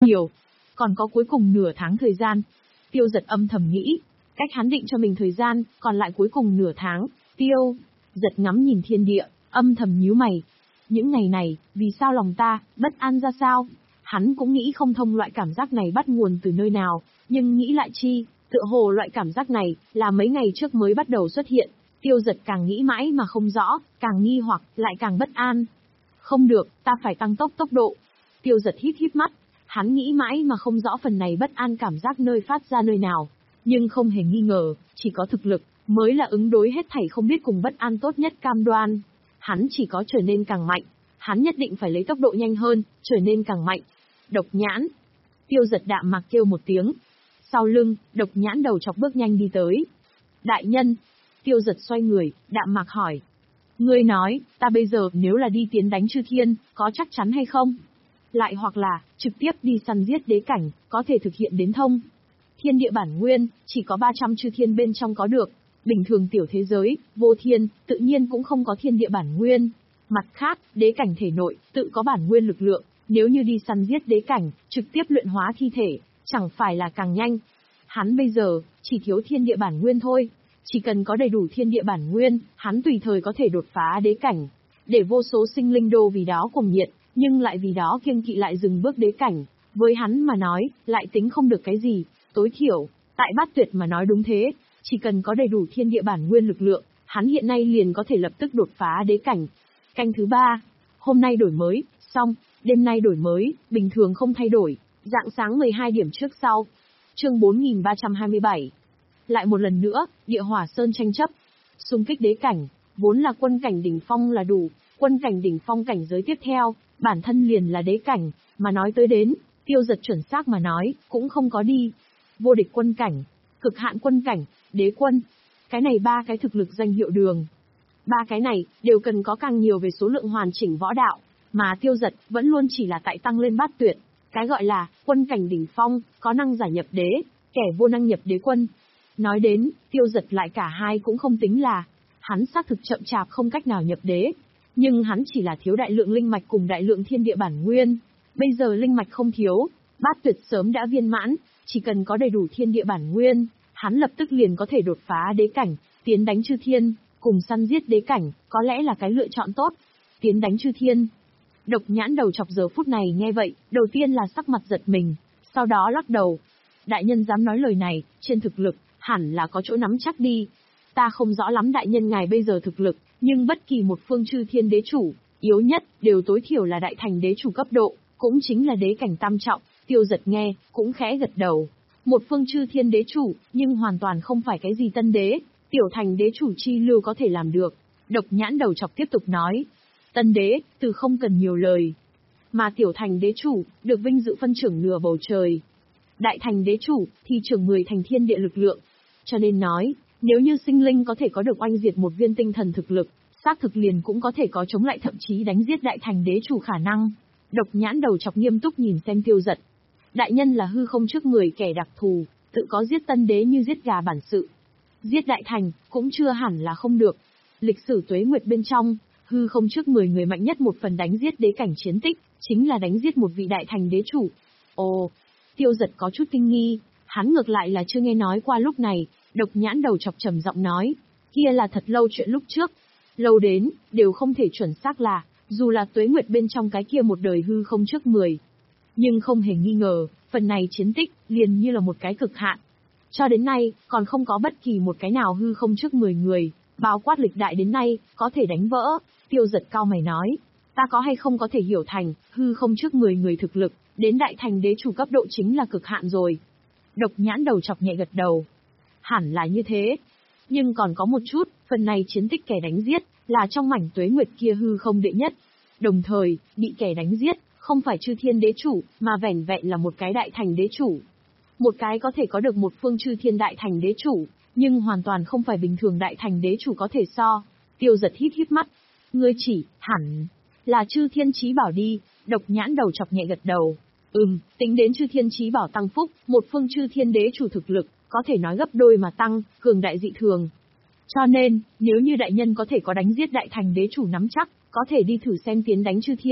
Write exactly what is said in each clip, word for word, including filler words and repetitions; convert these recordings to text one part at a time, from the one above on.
nhiều. Còn có cuối cùng nửa tháng thời gian. Tiêu Giật âm thầm nghĩ, cách hắn định cho mình thời gian, còn lại cuối cùng nửa tháng. Tiêu Giật ngắm nhìn thiên địa, âm thầm nhíu mày. Những ngày này, vì sao lòng ta bất an ra sao? Hắn cũng nghĩ không thông loại cảm giác này bắt nguồn từ nơi nào, nhưng nghĩ lại chi, tựa hồ loại cảm giác này là mấy ngày trước mới bắt đầu xuất hiện. Tiêu Giật càng nghĩ mãi mà không rõ, càng nghi hoặc, lại càng bất an. Không được, ta phải tăng tốc tốc độ. Tiêu Giật híp híp mắt, hắn nghĩ mãi mà không rõ phần này bất an cảm giác nơi phát ra nơi nào, nhưng không hề nghi ngờ, chỉ có thực lực mới là ứng đối hết thảy không biết cùng bất an tốt nhất cam đoan. Hắn chỉ có trở nên càng mạnh, hắn nhất định phải lấy tốc độ nhanh hơn, trở nên càng mạnh. Độc Nhãn. Tiêu Giật đạm mạc kêu một tiếng. Sau lưng, Độc Nhãn đầu chọc bước nhanh đi tới. Đại nhân. Tiêu Giật xoay người, đạm mạc hỏi. Ngươi nói, ta bây giờ nếu là đi tiến đánh chư thiên, có chắc chắn hay không? Lại hoặc là, trực tiếp đi săn giết đế cảnh, có thể thực hiện đến thông. Thiên địa bản nguyên, chỉ có ba trăm chư thiên bên trong có được. Bình thường tiểu thế giới, vô thiên, tự nhiên cũng không có thiên địa bản nguyên. Mặt khác, đế cảnh thể nội, tự có bản nguyên lực lượng. Nếu như đi săn giết đế cảnh, trực tiếp luyện hóa thi thể, chẳng phải là càng nhanh. Hắn bây giờ, chỉ thiếu thiên địa bản nguyên thôi. Chỉ cần có đầy đủ thiên địa bản nguyên, hắn tùy thời có thể đột phá đế cảnh. Để vô số sinh linh đô vì đó cuồng nhiệt, nhưng lại vì đó kiêng kỵ lại dừng bước đế cảnh. Với hắn mà nói, lại tính không được cái gì. Tối thiểu, tại Bát Tuyệt mà nói đúng thế. Chỉ cần có đầy đủ thiên địa bản nguyên lực lượng, hắn hiện nay liền có thể lập tức đột phá đế cảnh. Canh thứ ba. Hôm nay đổi mới, xong. Đêm nay đổi mới, bình thường không thay đổi. Rạng sáng mười hai điểm trước sau. Chương bốn nghìn ba trăm hai mươi bảy. Lại một lần nữa, địa hỏa sơn tranh chấp. Xung kích đế cảnh, vốn là quân cảnh đỉnh phong là đủ. Quân cảnh đỉnh phong cảnh giới tiếp theo, bản thân liền là đế cảnh. Mà nói tới đến, Tiêu Giật chuẩn xác mà nói, cũng không có đi. Vô địch quân cảnh, cực hạn quân cảnh, đế quân. Cái này ba cái thực lực danh hiệu đường. Ba cái này, đều cần có càng nhiều về số lượng hoàn chỉnh võ đạo. Mà Tiêu Giật vẫn luôn chỉ là tại tăng lên Bát Tuyệt. Cái gọi là quân cảnh đỉnh phong, có năng giả nhập đế, kẻ vô năng nhập đế quân. Nói đến, Tiêu Giật lại cả hai cũng không tính là. Hắn xác thực chậm chạp không cách nào nhập đế. Nhưng hắn chỉ là thiếu đại lượng linh mạch cùng đại lượng thiên địa bản nguyên. Bây giờ linh mạch không thiếu, Bát Tuyệt sớm đã viên mãn. Chỉ cần có đầy đủ thiên địa bản nguyên, hắn lập tức liền có thể đột phá đế cảnh, tiến đánh chư thiên, cùng săn giết đế cảnh, có lẽ là cái lựa chọn tốt. Tiến đánh chư thiên. Độc Nhãn đầu chọc giờ phút này nghe vậy, đầu tiên là sắc mặt giật mình, sau đó lắc đầu. Đại nhân dám nói lời này, trên thực lực, hẳn là có chỗ nắm chắc đi. Ta không rõ lắm đại nhân ngài bây giờ thực lực, nhưng bất kỳ một phương chư thiên đế chủ, yếu nhất, đều tối thiểu là đại thành đế chủ cấp độ, cũng chính là đế cảnh tam trọng. Tiêu Giật nghe, cũng khẽ gật đầu. Một phương chư thiên đế chủ, nhưng hoàn toàn không phải cái gì tân đế, tiểu thành đế chủ chi lưu có thể làm được. Độc Nhãn đầu chọc tiếp tục nói. Tân đế, từ không cần nhiều lời. Mà tiểu thành đế chủ, được vinh dự phân trưởng nửa bầu trời. Đại thành đế chủ, thì trưởng mười thành thiên địa lực lượng. Cho nên nói, nếu như sinh linh có thể có được oanh diệt một viên tinh thần thực lực, xác thực liền cũng có thể có chống lại thậm chí đánh giết đại thành đế chủ khả năng. Độc Nhãn đầu chọc nghiêm túc nhìn xem Tiêu Giật. Đại nhân là hư không trước người kẻ đặc thù, tự có giết tân đế như giết gà bản sự. Giết đại thành, cũng chưa hẳn là không được. Lịch sử tuế nguyệt bên trong, hư không trước mười người mạnh nhất một phần đánh giết đế cảnh chiến tích, chính là đánh giết một vị đại thành đế chủ. Ồ, Tiêu Giật có chút kinh nghi, hắn ngược lại là chưa nghe nói qua lúc này. Độc Nhãn đầu chọc trầm giọng nói, kia là thật lâu chuyện lúc trước. Lâu đến, đều không thể chuẩn xác là, dù là tuế nguyệt bên trong cái kia một đời hư không trước mười. Nhưng không hề nghi ngờ, phần này chiến tích, liền như là một cái cực hạn. Cho đến nay, còn không có bất kỳ một cái nào hư không trước mười người, bao quát lịch đại đến nay, có thể đánh vỡ. Tiêu Giật cao mày nói, ta có hay không có thể hiểu thành, hư không trước mười người thực lực, đến đại thành đế chủ cấp độ chính là cực hạn rồi. Độc Nhãn đầu chọc nhẹ gật đầu. Hẳn là như thế. Nhưng còn có một chút, phần này chiến tích kẻ đánh giết, là trong mảnh tuế nguyệt kia hư không đệ nhất. Đồng thời, bị kẻ đánh giết, không phải chư thiên đế chủ, mà vẻn vẹn là một cái đại thành đế chủ. Một cái có thể có được một phương chư thiên đại thành đế chủ, nhưng hoàn toàn không phải bình thường đại thành đế chủ có thể so. Tiêu Giật híp híp mắt. Ngươi chỉ, hẳn, là chư thiên chí bảo đi. Độc Nhãn đầu chọc nhẹ gật đầu. Ừm, tính đến chư thiên chí bảo tăng phúc, một phương chư thiên đế chủ thực lực, có thể nói gấp đôi mà tăng, cường đại dị thường. Cho nên, nếu như đại nhân có thể có đánh giết đại thành đế chủ nắm chắc, có thể đi thử xem tiến đánh chư thiên,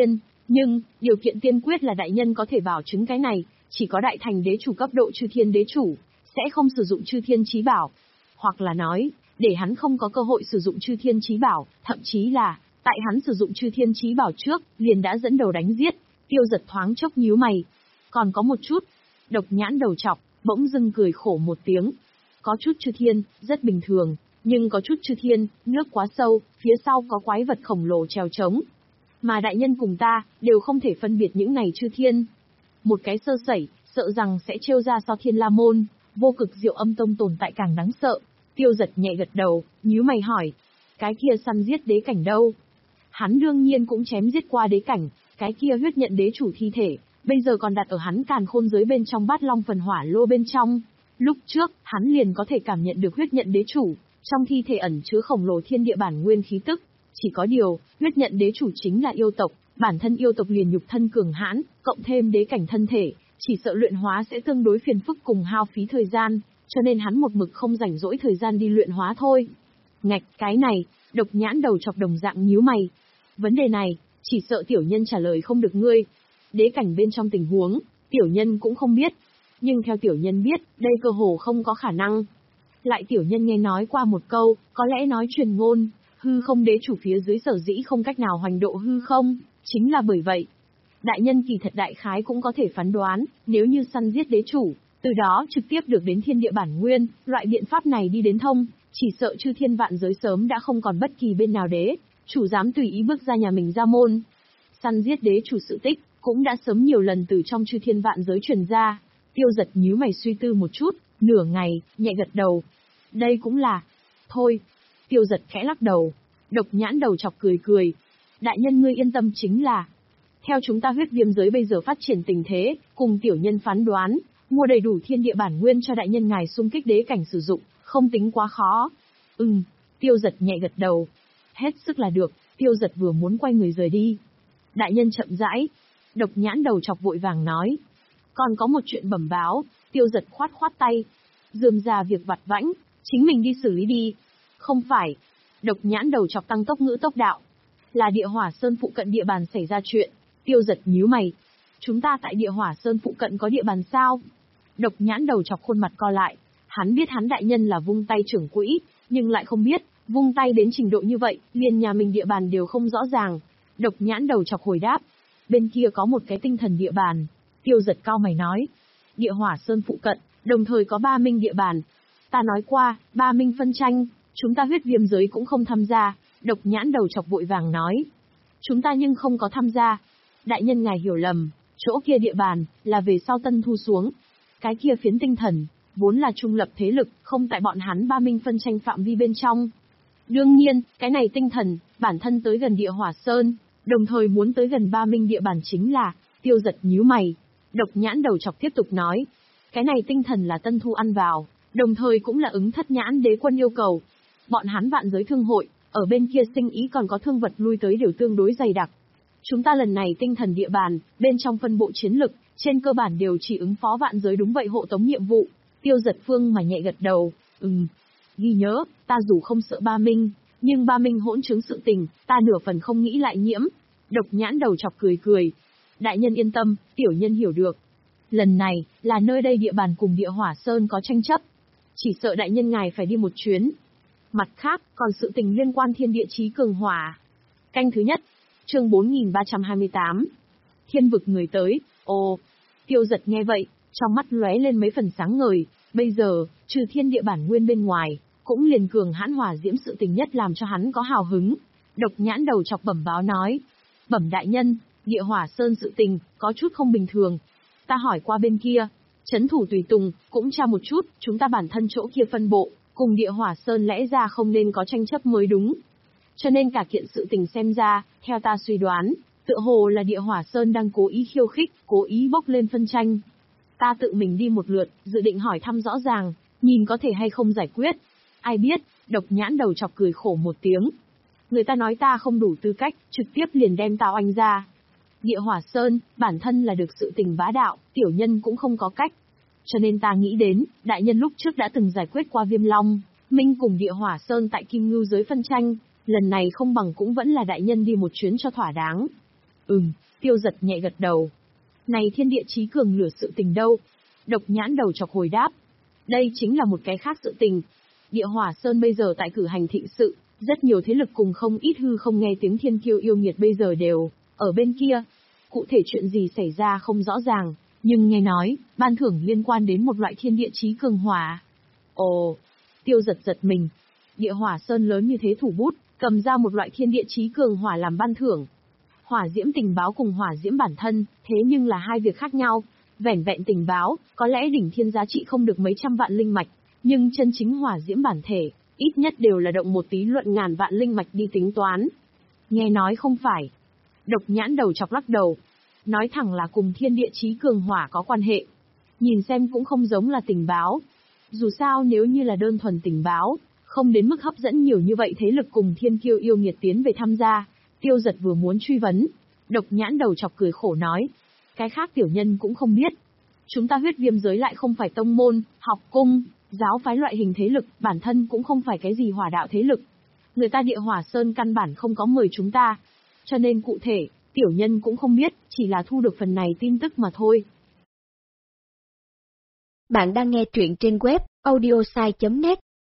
Nhưng, điều kiện tiên quyết là đại nhân có thể bảo chứng cái này, chỉ có đại thành đế chủ cấp độ chư thiên đế chủ, sẽ không sử dụng chư thiên chí bảo. Hoặc là nói, để hắn không có cơ hội sử dụng chư thiên chí bảo, thậm chí là, tại hắn sử dụng chư thiên chí bảo trước, liền đã dẫn đầu đánh giết. Tiêu Giật thoáng chốc nhíu mày. Còn có một chút. Độc Nhãn đầu chọc, bỗng dưng cười khổ một tiếng. Có chút chư thiên, rất bình thường, nhưng có chút chư thiên, nước quá sâu, phía sau có quái vật khổng lồ trèo trống. Mà đại nhân cùng ta, đều không thể phân biệt những này chư thiên. Một cái sơ sẩy, sợ rằng sẽ trêu ra So Thiên La Môn, vô cực Diệu Âm Tông tồn tại càng đáng sợ. Tiêu Giật nhẹ gật đầu, nhíu mày hỏi. Cái kia săn giết đế cảnh đâu? Hắn đương nhiên cũng chém giết qua đế cảnh, cái kia huyết nhận đế chủ thi thể, bây giờ còn đặt ở hắn càn khôn giới bên trong bát long phần hỏa lô bên trong. Lúc trước, hắn liền có thể cảm nhận được huyết nhận đế chủ, trong thi thể ẩn chứa khổng lồ thiên địa bản nguyên khí tức. Chỉ có điều, huyết nhận đế chủ chính là yêu tộc, bản thân yêu tộc liền nhục thân cường hãn, cộng thêm đế cảnh thân thể, chỉ sợ luyện hóa sẽ tương đối phiền phức cùng hao phí thời gian, cho nên hắn một mực không rảnh rỗi thời gian đi luyện hóa thôi. Ngạch, cái này, Độc Nhãn đầu chọc đồng dạng nhíu mày. Vấn đề này, chỉ sợ tiểu nhân trả lời không được ngươi. Đế cảnh bên trong tình huống, tiểu nhân cũng không biết. Nhưng theo tiểu nhân biết, đây cơ hồ không có khả năng. Lại tiểu nhân nghe nói qua một câu, có lẽ nói truyền ngôn, hư không đế chủ phía dưới sở dĩ không cách nào hoành độ hư không, chính là bởi vậy. Đại nhân kỳ thật đại khái cũng có thể phán đoán, nếu như săn giết đế chủ, từ đó trực tiếp được đến thiên địa bản nguyên, loại biện pháp này đi đến thông, chỉ sợ chư thiên vạn giới sớm đã không còn bất kỳ bên nào đế chủ dám tùy ý bước ra nhà mình ra môn. Săn giết đế chủ sự tích, cũng đã sớm nhiều lần từ trong chư thiên vạn giới truyền ra. Tiêu Giật nhíu mày suy tư một chút, nửa ngày, nhẹ gật đầu. Đây cũng là... Thôi. Tiêu Giật khẽ lắc đầu. Độc Nhãn đầu chọc cười cười. Đại nhân ngươi yên tâm chính là... Theo chúng ta huyết viêm giới bây giờ phát triển tình thế, cùng tiểu nhân phán đoán, mua đầy đủ thiên địa bản nguyên cho đại nhân ngài xung kích đế cảnh sử dụng, không tính quá khó. Ừm, Tiêu Giật nhẹ gật đầu. Hết sức là được, Tiêu Giật vừa muốn quay người rời đi. Đại nhân chậm rãi. Độc Nhãn đầu chọc vội vàng nói. Còn có một chuyện bẩm báo. Tiêu Giật khoát khoát tay. Dườm ra việc vặt vãnh, chính mình đi xử lý đi. Không phải. Độc Nhãn đầu chọc tăng tốc ngữ tốc đạo. Là Địa Hỏa Sơn phụ cận địa bàn xảy ra chuyện. Tiêu Giật nhíu mày. Chúng ta tại Địa Hỏa Sơn phụ cận có địa bàn sao? Độc Nhãn đầu chọc khuôn mặt co lại. Hắn biết hắn đại nhân là vung tay trưởng quỹ, nhưng lại không biết, vung tay đến trình độ như vậy, liền nhà mình địa bàn đều không rõ ràng. Độc Nhãn đầu chọc hồi đáp. Bên kia có một cái tinh thần địa bàn. Tiêu Giật cao mày nói. Địa Hỏa Sơn phụ cận, đồng thời có ba minh địa bàn. Ta nói qua, ba minh phân tranh, chúng ta huyết viêm giới cũng không tham gia. Độc Nhãn đầu chọc vội vàng nói. Chúng ta nhưng không có tham gia. Đại nhân ngài hiểu lầm, chỗ kia địa bàn, là về sau tân thu xuống. Cái kia phiến tinh thần, vốn là trung lập thế lực, không tại bọn hắn ba minh phân tranh phạm vi bên trong. Đương nhiên, cái này tinh thần, bản thân tới gần Địa Hỏa Sơn, đồng thời muốn tới gần ba minh địa bàn chính là, Tiêu Giật nhíu mày. Độc Nhãn đầu chọc tiếp tục nói. Cái này tinh thần là tân thu ăn vào, đồng thời cũng là ứng Thất Nhãn đế quân yêu cầu. Bọn hắn vạn giới thương hội, ở bên kia sinh ý còn có thương vật lui tới đều tương đối dày đặc. Chúng ta lần này tinh thần địa bàn, bên trong phân bộ chiến lực, trên cơ bản đều chỉ ứng phó vạn giới đúng vậy hộ tống nhiệm vụ. Tiêu Giật phương mà nhẹ gật đầu, ừm. Ghi nhớ, ta dù không sợ ba minh, nhưng ba minh hỗn chứng sự tình, ta nửa phần không nghĩ lại nhiễm. Độc Nhãn đầu chọc cười cười. Đại nhân yên tâm, tiểu nhân hiểu được. Lần này, là nơi đây địa bàn cùng Địa Hỏa Sơn có tranh chấp. Chỉ sợ đại nhân ngài phải đi một chuyến. Mặt khác, còn sự tình liên quan thiên địa chí cường hỏa. Canh thứ nhất, chương bốn nghìn ba trăm hai mươi tám. Thiên vực người tới, ồ. Tiêu Giật nghe vậy, trong mắt lóe lên mấy phần sáng ngời. Bây giờ, trừ thiên địa bản nguyên bên ngoài, cũng liền cường hãn hỏa diễm sự tình nhất làm cho hắn có hào hứng. Độc Nhãn đầu chọc bẩm báo nói. Bẩm đại nhân, Địa Hỏa Sơn sự tình, có chút không bình thường. Ta hỏi qua bên kia, trấn thủ tùy tùng, cũng tra một chút, chúng ta bản thân chỗ kia phân bộ, cùng Địa Hỏa Sơn lẽ ra không nên có tranh chấp mới đúng. Cho nên cả kiện sự tình xem ra, theo ta suy đoán, tựa hồ là Địa Hỏa Sơn đang cố ý khiêu khích, cố ý bốc lên phân tranh. Ta tự mình đi một lượt, dự định hỏi thăm rõ ràng, nhìn có thể hay không giải quyết. Ai biết, Độc Nhãn đầu chọc cười khổ một tiếng. Người ta nói ta không đủ tư cách, trực tiếp liền đem tao anh ra. Địa Hỏa Sơn, bản thân là được sự tình bá đạo, tiểu nhân cũng không có cách. Cho nên ta nghĩ đến, đại nhân lúc trước đã từng giải quyết qua Viêm Long, Minh cùng Địa Hỏa Sơn tại Kim Ngưu giới phân tranh, lần này không bằng cũng vẫn là đại nhân đi một chuyến cho thỏa đáng. Ừm, Tiêu Giật nhẹ gật đầu. Này thiên địa chí cường lửa sự tình đâu? Độc Nhãn Đầu Chọc hồi đáp. Đây chính là một cái khác sự tình. Địa Hỏa Sơn bây giờ tại cử hành thịnh sự, rất nhiều thế lực cùng không ít hư không nghe tiếng thiên kiêu yêu nghiệt bây giờ đều ở bên kia. Cụ thể chuyện gì xảy ra không rõ ràng, nhưng nghe nói, ban thưởng liên quan đến một loại thiên địa chí cường hỏa. Ồ, Tiêu Giật giật mình. Địa Hỏa Sơn lớn như thế thủ bút, cầm ra một loại thiên địa chí cường hỏa làm ban thưởng. Hỏa diễm tình báo cùng hỏa diễm bản thân, thế nhưng là hai việc khác nhau. Vẻn vẹn tình báo, có lẽ đỉnh thiên giá trị không được mấy trăm vạn linh mạch, nhưng chân chính hỏa diễm bản thể, ít nhất đều là động một tí luận ngàn vạn linh mạch đi tính toán. Nghe nói không phải. Độc Nhãn Đầu Chọc lắc đầu. Nói thẳng là cùng thiên địa chí cường hỏa có quan hệ. Nhìn xem cũng không giống là tình báo. Dù sao nếu như là đơn thuần tình báo, không đến mức hấp dẫn nhiều như vậy thế lực cùng thiên kiêu yêu nghiệt tiến về tham gia. Tiêu Giật vừa muốn truy vấn. Độc Nhãn Đầu Chọc cười khổ nói. Cái khác tiểu nhân cũng không biết. Chúng ta Huyết Viêm giới lại không phải tông môn, học cung, giáo phái loại hình thế lực, bản thân cũng không phải cái gì hỏa đạo thế lực. Người ta Địa Hỏa Sơn căn bản không có mời chúng ta. Cho nên cụ thể, tiểu nhân cũng không biết, chỉ là thu được phần này tin tức mà thôi. Bạn đang nghe truyện trên web audiosai chấm net.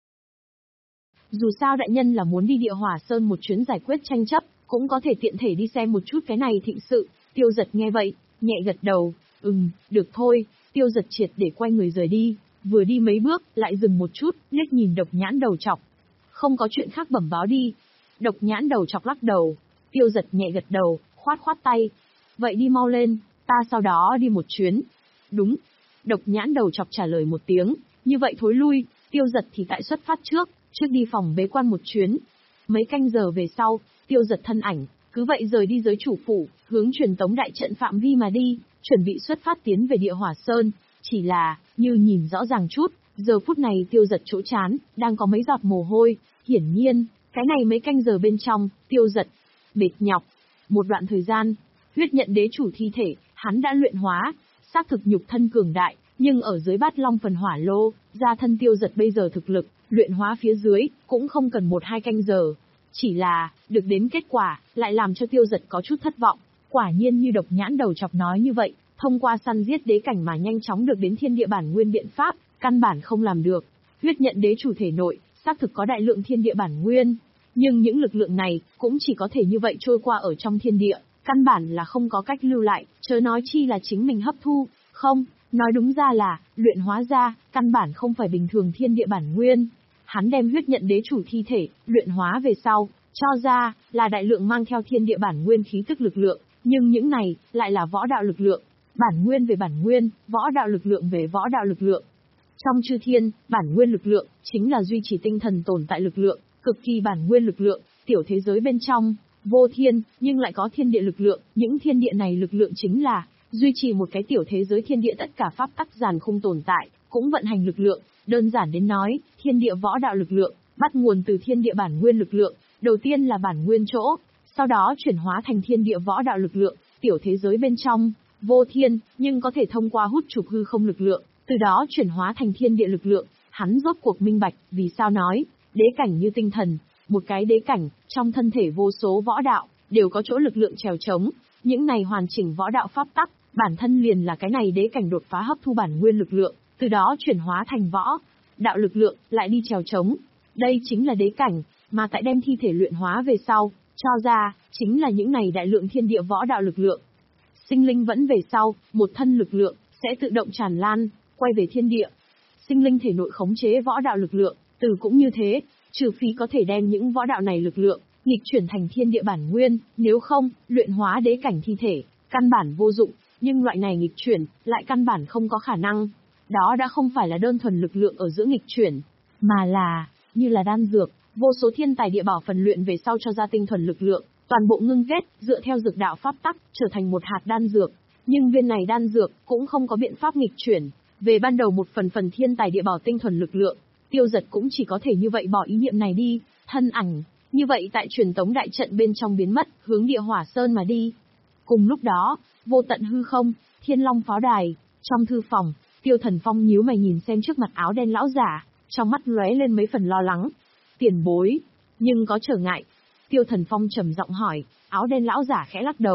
Dù sao đại nhân là muốn đi Địa Hỏa Sơn một chuyến giải quyết tranh chấp, cũng có thể tiện thể đi xem một chút cái này thịnh sự. Tiêu Giật nghe vậy, nhẹ gật đầu. Ừm, được thôi. Tiêu Giật triệt để quay người rời đi, vừa đi mấy bước, lại dừng một chút, liếc nhìn Độc Nhãn Đầu Chọc. Không có chuyện khác bẩm báo đi. Độc Nhãn Đầu Chọc lắc đầu. Tiêu Giật nhẹ gật đầu, khoát khoát tay. Vậy đi mau lên, ta sau đó đi một chuyến. Đúng. Độc Nhãn Đầu Chọc trả lời một tiếng, như vậy thối lui. Tiêu Giật thì tại xuất phát trước, trước đi phòng bế quan một chuyến. Mấy canh giờ về sau, Tiêu Giật thân ảnh, cứ vậy rời đi giới chủ phủ, hướng truyền tống đại trận phạm vi mà đi, chuẩn bị xuất phát tiến về Địa Hỏa Sơn. Chỉ là, như nhìn rõ ràng chút, giờ phút này Tiêu Giật chỗ trán, đang có mấy giọt mồ hôi. Hiển nhiên, cái này mấy canh giờ bên trong, Tiêu Giật mệt nhọc. Một đoạn thời gian, huyết nhận đế chủ thi thể, hắn đã luyện hóa, xác thực nhục thân cường đại, nhưng ở dưới bát long phần hỏa lô, gia thân Tiêu Giật bây giờ thực lực, luyện hóa phía dưới, cũng không cần một hai canh giờ. Chỉ là, được đến kết quả, lại làm cho Tiêu Giật có chút thất vọng. Quả nhiên như Độc Nhãn Đầu Chọc nói như vậy, thông qua săn giết đế cảnh mà nhanh chóng được đến thiên địa bản nguyên biện pháp, căn bản không làm được. Huyết nhận đế chủ thể nội, xác thực có đại lượng thiên địa bản nguyên, nhưng những lực lượng này, cũng chỉ có thể như vậy trôi qua ở trong thiên địa, căn bản là không có cách lưu lại, chớ nói chi là chính mình hấp thu. Không, nói đúng ra là, luyện hóa ra, căn bản không phải bình thường thiên địa bản nguyên. Hắn đem huyết nhận đế chủ thi thể, luyện hóa về sau, cho ra, là đại lượng mang theo thiên địa bản nguyên khí tức lực lượng, nhưng những này, lại là võ đạo lực lượng. Bản nguyên về bản nguyên, võ đạo lực lượng về võ đạo lực lượng. Trong chư thiên, bản nguyên lực lượng, chính là duy trì tinh thần tồn tại lực lượng, cực kỳ bản nguyên lực lượng, tiểu thế giới bên trong, vô thiên, nhưng lại có thiên địa lực lượng, những thiên địa này lực lượng chính là, duy trì một cái tiểu thế giới thiên địa tất cả pháp tắc giàn không tồn tại, cũng vận hành lực lượng, đơn giản đến nói, thiên địa võ đạo lực lượng, bắt nguồn từ thiên địa bản nguyên lực lượng, đầu tiên là bản nguyên chỗ, sau đó chuyển hóa thành thiên địa võ đạo lực lượng, tiểu thế giới bên trong, vô thiên, nhưng có thể thông qua hút chụp hư không lực lượng, từ đó chuyển hóa thành thiên địa lực lượng. Hắn rốt cuộc minh bạch, vì sao nói, đế cảnh như tinh thần, một cái đế cảnh, trong thân thể vô số võ đạo, đều có chỗ lực lượng trèo trống, những này hoàn chỉnh võ đạo pháp tắc, bản thân liền là cái này đế cảnh đột phá hấp thu bản nguyên lực lượng, từ đó chuyển hóa thành võ đạo lực lượng, lại đi trèo trống. Đây chính là đế cảnh, mà tại đem thi thể luyện hóa về sau, cho ra, chính là những này đại lượng thiên địa võ đạo lực lượng. Sinh linh vẫn về sau, một thân lực lượng, sẽ tự động tràn lan, quay về thiên địa. Sinh linh thể nội khống chế võ đạo lực lượng, từ cũng như thế, trừ phi có thể đem những võ đạo này lực lượng, nghịch chuyển thành thiên địa bản nguyên, nếu không, luyện hóa đế cảnh thi thể, căn bản vô dụng, nhưng loại này nghịch chuyển, lại căn bản không có khả năng. Đó đã không phải là đơn thuần lực lượng ở giữa nghịch chuyển, mà là, như là đan dược, vô số thiên tài địa bảo phần luyện về sau cho ra tinh thuần lực lượng, toàn bộ ngưng kết, dựa theo dược đạo pháp tắc, trở thành một hạt đan dược. Nhưng viên này đan dược, cũng không có biện pháp nghịch chuyển, về ban đầu một phần phần thiên tài địa bảo tinh thuần lực lượng, Tiêu Giật cũng chỉ có thể như vậy bỏ ý niệm này đi, thân ảnh, như vậy tại truyền tống đại trận bên trong biến mất, hướng Địa Hỏa Sơn mà đi. Cùng lúc đó, vô tận hư không, Thiên Long pháo đài, trong thư phòng, Tiêu Thần Phong nhíu mày nhìn xem trước mặt áo đen lão giả, trong mắt lóe lên mấy phần lo lắng. Tiền bối, nhưng có trở ngại. Tiêu Thần Phong trầm giọng hỏi, áo đen lão giả khẽ lắc đầu,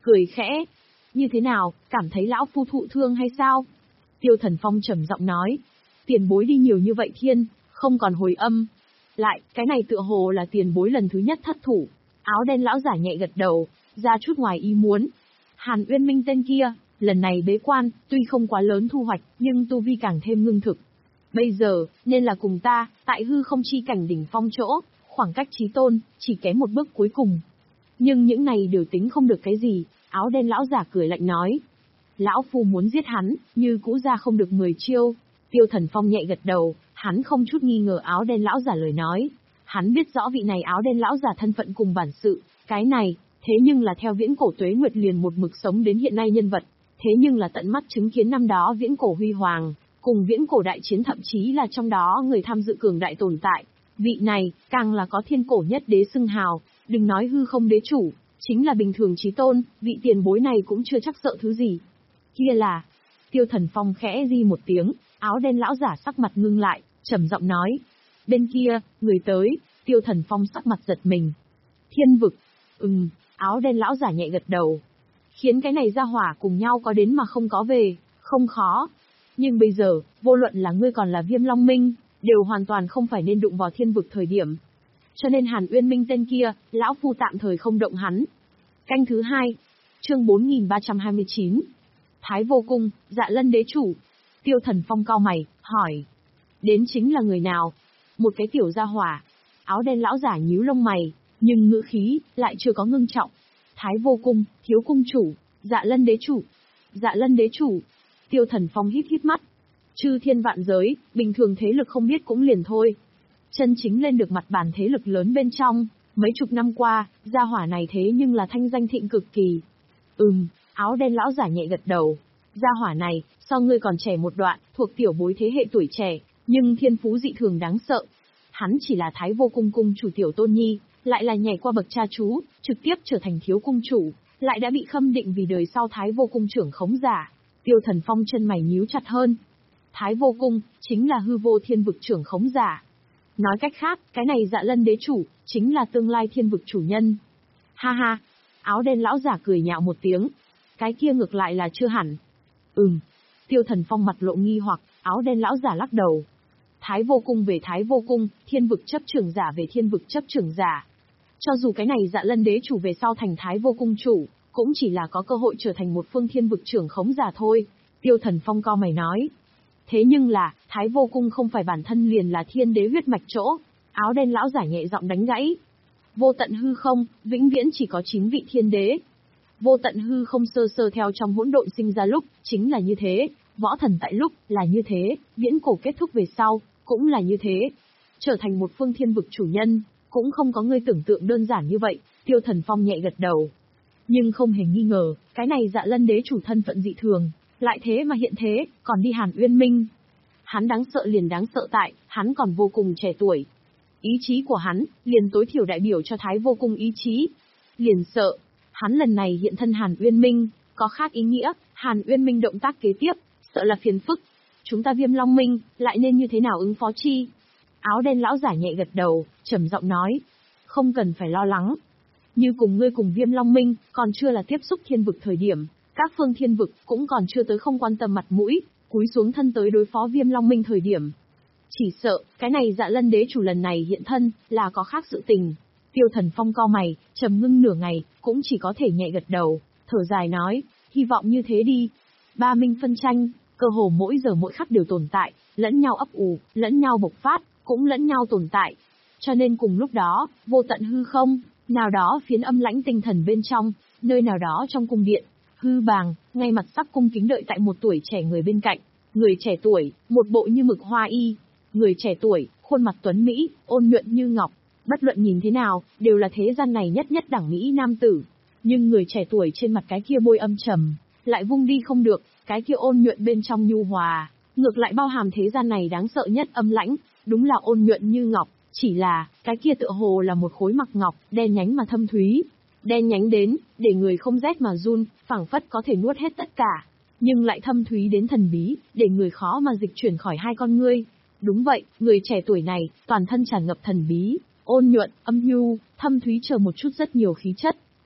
cười khẽ. Như thế nào, cảm thấy lão phu thụ thương hay sao? Tiêu Thần Phong trầm giọng nói. Tiền bối đi nhiều như vậy thiên, không còn hồi âm. Lại, cái này tựa hồ là tiền bối lần thứ nhất thất thủ. Áo đen lão giả nhẹ gật đầu, ra chút ngoài ý muốn. Hàn Uyên Minh tên kia, lần này bế quan, tuy không quá lớn thu hoạch, nhưng tu vi càng thêm ngưng thực. Bây giờ, nên là cùng ta, tại hư không chi cảnh đỉnh phong chỗ, khoảng cách chí tôn, chỉ kém một bước cuối cùng. Nhưng những này đều tính không được cái gì, áo đen lão giả cười lạnh nói. Lão phu muốn giết hắn, như cũ ra không được mười chiêu. Tiêu Thần Phong nhẹ gật đầu, hắn không chút nghi ngờ áo đen lão giả lời nói. Hắn biết rõ vị này áo đen lão giả thân phận cùng bản sự, cái này, thế nhưng là theo viễn cổ tuế nguyệt liền một mực sống đến hiện nay nhân vật, thế nhưng là tận mắt chứng kiến năm đó viễn cổ huy hoàng, cùng viễn cổ đại chiến thậm chí là trong đó người tham dự cường đại tồn tại. Vị này, càng là có thiên cổ nhất đế xưng hào, đừng nói hư không đế chủ, chính là bình thường chí tôn, vị tiền bối này cũng chưa chắc sợ thứ gì. Kia là, Tiêu Thần Phong khẽ di một tiếng, áo đen lão giả sắc mặt ngưng lại, trầm giọng nói. Bên kia, người tới, Tiêu Thần Phong sắc mặt giật mình. Thiên vực, ừm, áo đen lão giả nhẹ gật đầu. Khiến cái này ra hỏa cùng nhau có đến mà không có về, không khó. Nhưng bây giờ, vô luận là ngươi còn là Viêm Long Minh, đều hoàn toàn không phải nên đụng vào thiên vực thời điểm. Cho nên Hàn Uyên Minh tên kia, lão phu tạm thời không động hắn. Canh thứ hai, chương bốn nghìn ba trăm hai mươi chín. Thái Vô Cung, Dạ Lân đế chủ. Tiêu Thần Phong cau mày, hỏi. Đến chính là người nào? Một cái tiểu gia hỏa. Áo đen lão giả nhíu lông mày, nhưng ngữ khí lại chưa có ngưng trọng. Thái Vô Cung, thiếu cung chủ, Dạ Lân đế chủ. Dạ Lân đế chủ. Tiêu Thần Phong hít hít mắt. Chư thiên vạn giới, bình thường thế lực không biết cũng liền thôi. Chân chính lên được mặt bàn thế lực lớn bên trong, mấy chục năm qua, gia hỏa này thế nhưng là thanh danh thịnh cực kỳ. Ừm, áo đen lão giả nhẹ gật đầu. Gia hỏa này, so ngươi còn trẻ một đoạn, thuộc tiểu bối thế hệ tuổi trẻ, nhưng thiên phú dị thường đáng sợ. Hắn chỉ là Thái Vô Cung cung chủ tiểu tôn nhi, lại là nhảy qua bậc cha chú, trực tiếp trở thành thiếu cung chủ, lại đã bị khâm định vì đời sau Thái Vô Cung trưởng khống giả. Tiêu Thần Phong chân mày nhíu chặt hơn. Thái Vô Cung, chính là hư vô thiên vực trưởng khống giả. Nói cách khác, cái này Dạ Lân đế chủ, chính là tương lai thiên vực chủ nhân. Ha ha, áo đen lão giả cười nhạo một tiếng. Cái kia ngược lại là chưa hẳn. Ừm, Tiêu Thần Phong mặt lộ nghi hoặc, áo đen lão giả lắc đầu. Thái Vô Cung về Thái Vô Cung, thiên vực chấp trưởng giả về thiên vực chấp trưởng giả. Cho dù cái này Dạ Lân đế chủ về sau thành Thái Vô Cung chủ, cũng chỉ là có cơ hội trở thành một phương thiên vực trưởng khống giả thôi. Tiêu Thần Phong co mày nói. Thế nhưng là, Thái Vô Cung không phải bản thân liền là thiên đế huyết mạch chỗ. Áo đen lão giả nhẹ giọng đánh gãy. Vô tận hư không, vĩnh viễn chỉ có chín vị thiên đế. Vô tận hư không sơ sơ theo trong hỗn độn sinh ra lúc, chính là như thế. Võ thần tại lúc, là như thế. Viễn cổ kết thúc về sau, cũng là như thế. Trở thành một phương thiên vực chủ nhân, cũng không có người tưởng tượng đơn giản như vậy. Tiêu Thần Phong nhẹ gật đầu. Nhưng không hề nghi ngờ, cái này Dạ Lân đế chủ thân phận dị thường. Lại thế mà hiện thế, còn đi Hàn Uyên Minh. Hắn đáng sợ liền đáng sợ tại, hắn còn vô cùng trẻ tuổi. Ý chí của hắn, liền tối thiểu đại biểu cho Thái Vô Cung ý chí. Liền sợ, hắn lần này hiện thân Hàn Uyên Minh, có khác ý nghĩa, Hàn Uyên Minh động tác kế tiếp, sợ là phiền phức. Chúng ta Viêm Long Minh, lại nên như thế nào ứng phó chi? Áo đen lão giả nhẹ gật đầu, trầm giọng nói. Không cần phải lo lắng. Như cùng ngươi cùng Viêm Long Minh, còn chưa là tiếp xúc thiên vực thời điểm. Các phương thiên vực cũng còn chưa tới không quan tâm mặt mũi, cúi xuống thân tới đối phó Viêm Long Minh thời điểm. Chỉ sợ, cái này Dạ Lân đế chủ lần này hiện thân, là có khác sự tình. Tiêu Thần Phong cau mày, trầm ngưng nửa ngày, cũng chỉ có thể nhẹ gật đầu, thở dài nói, hy vọng như thế đi. Ba minh phân tranh, cơ hồ mỗi giờ mỗi khắc đều tồn tại, lẫn nhau ấp ủ, lẫn nhau bộc phát, cũng lẫn nhau tồn tại. Cho nên cùng lúc đó, vô tận hư không, nào đó phiến âm lãnh tinh thần bên trong, nơi nào đó trong cung điện. Hư Bàng, ngay mặt sắc cung kính đợi tại một tuổi trẻ người bên cạnh. Người trẻ tuổi, một bộ như mực hoa y. Người trẻ tuổi, khuôn mặt tuấn Mỹ, ôn nhuận như ngọc. Bất luận nhìn thế nào, đều là thế gian này nhất nhất đẳng Mỹ nam tử. Nhưng người trẻ tuổi trên mặt cái kia môi âm trầm, lại vung đi không được, cái kia ôn nhuận bên trong nhu hòa. Ngược lại bao hàm thế gian này đáng sợ nhất âm lãnh, đúng là ôn nhuận như ngọc. Chỉ là, cái kia tựa hồ là một khối mặc ngọc, đen nhánh mà thâm thúy. Đen nhánh đến, để người không rét mà run, phảng phất có thể nuốt hết tất cả. Nhưng lại thâm thúy đến thần bí, để người khó mà dịch chuyển khỏi hai con ngươi. Đúng vậy, người trẻ tuổi này, toàn thân tràn ngập thần bí, ôn nhuận, âm nhu, thâm thúy chờ một chút rất nhiều khí chất.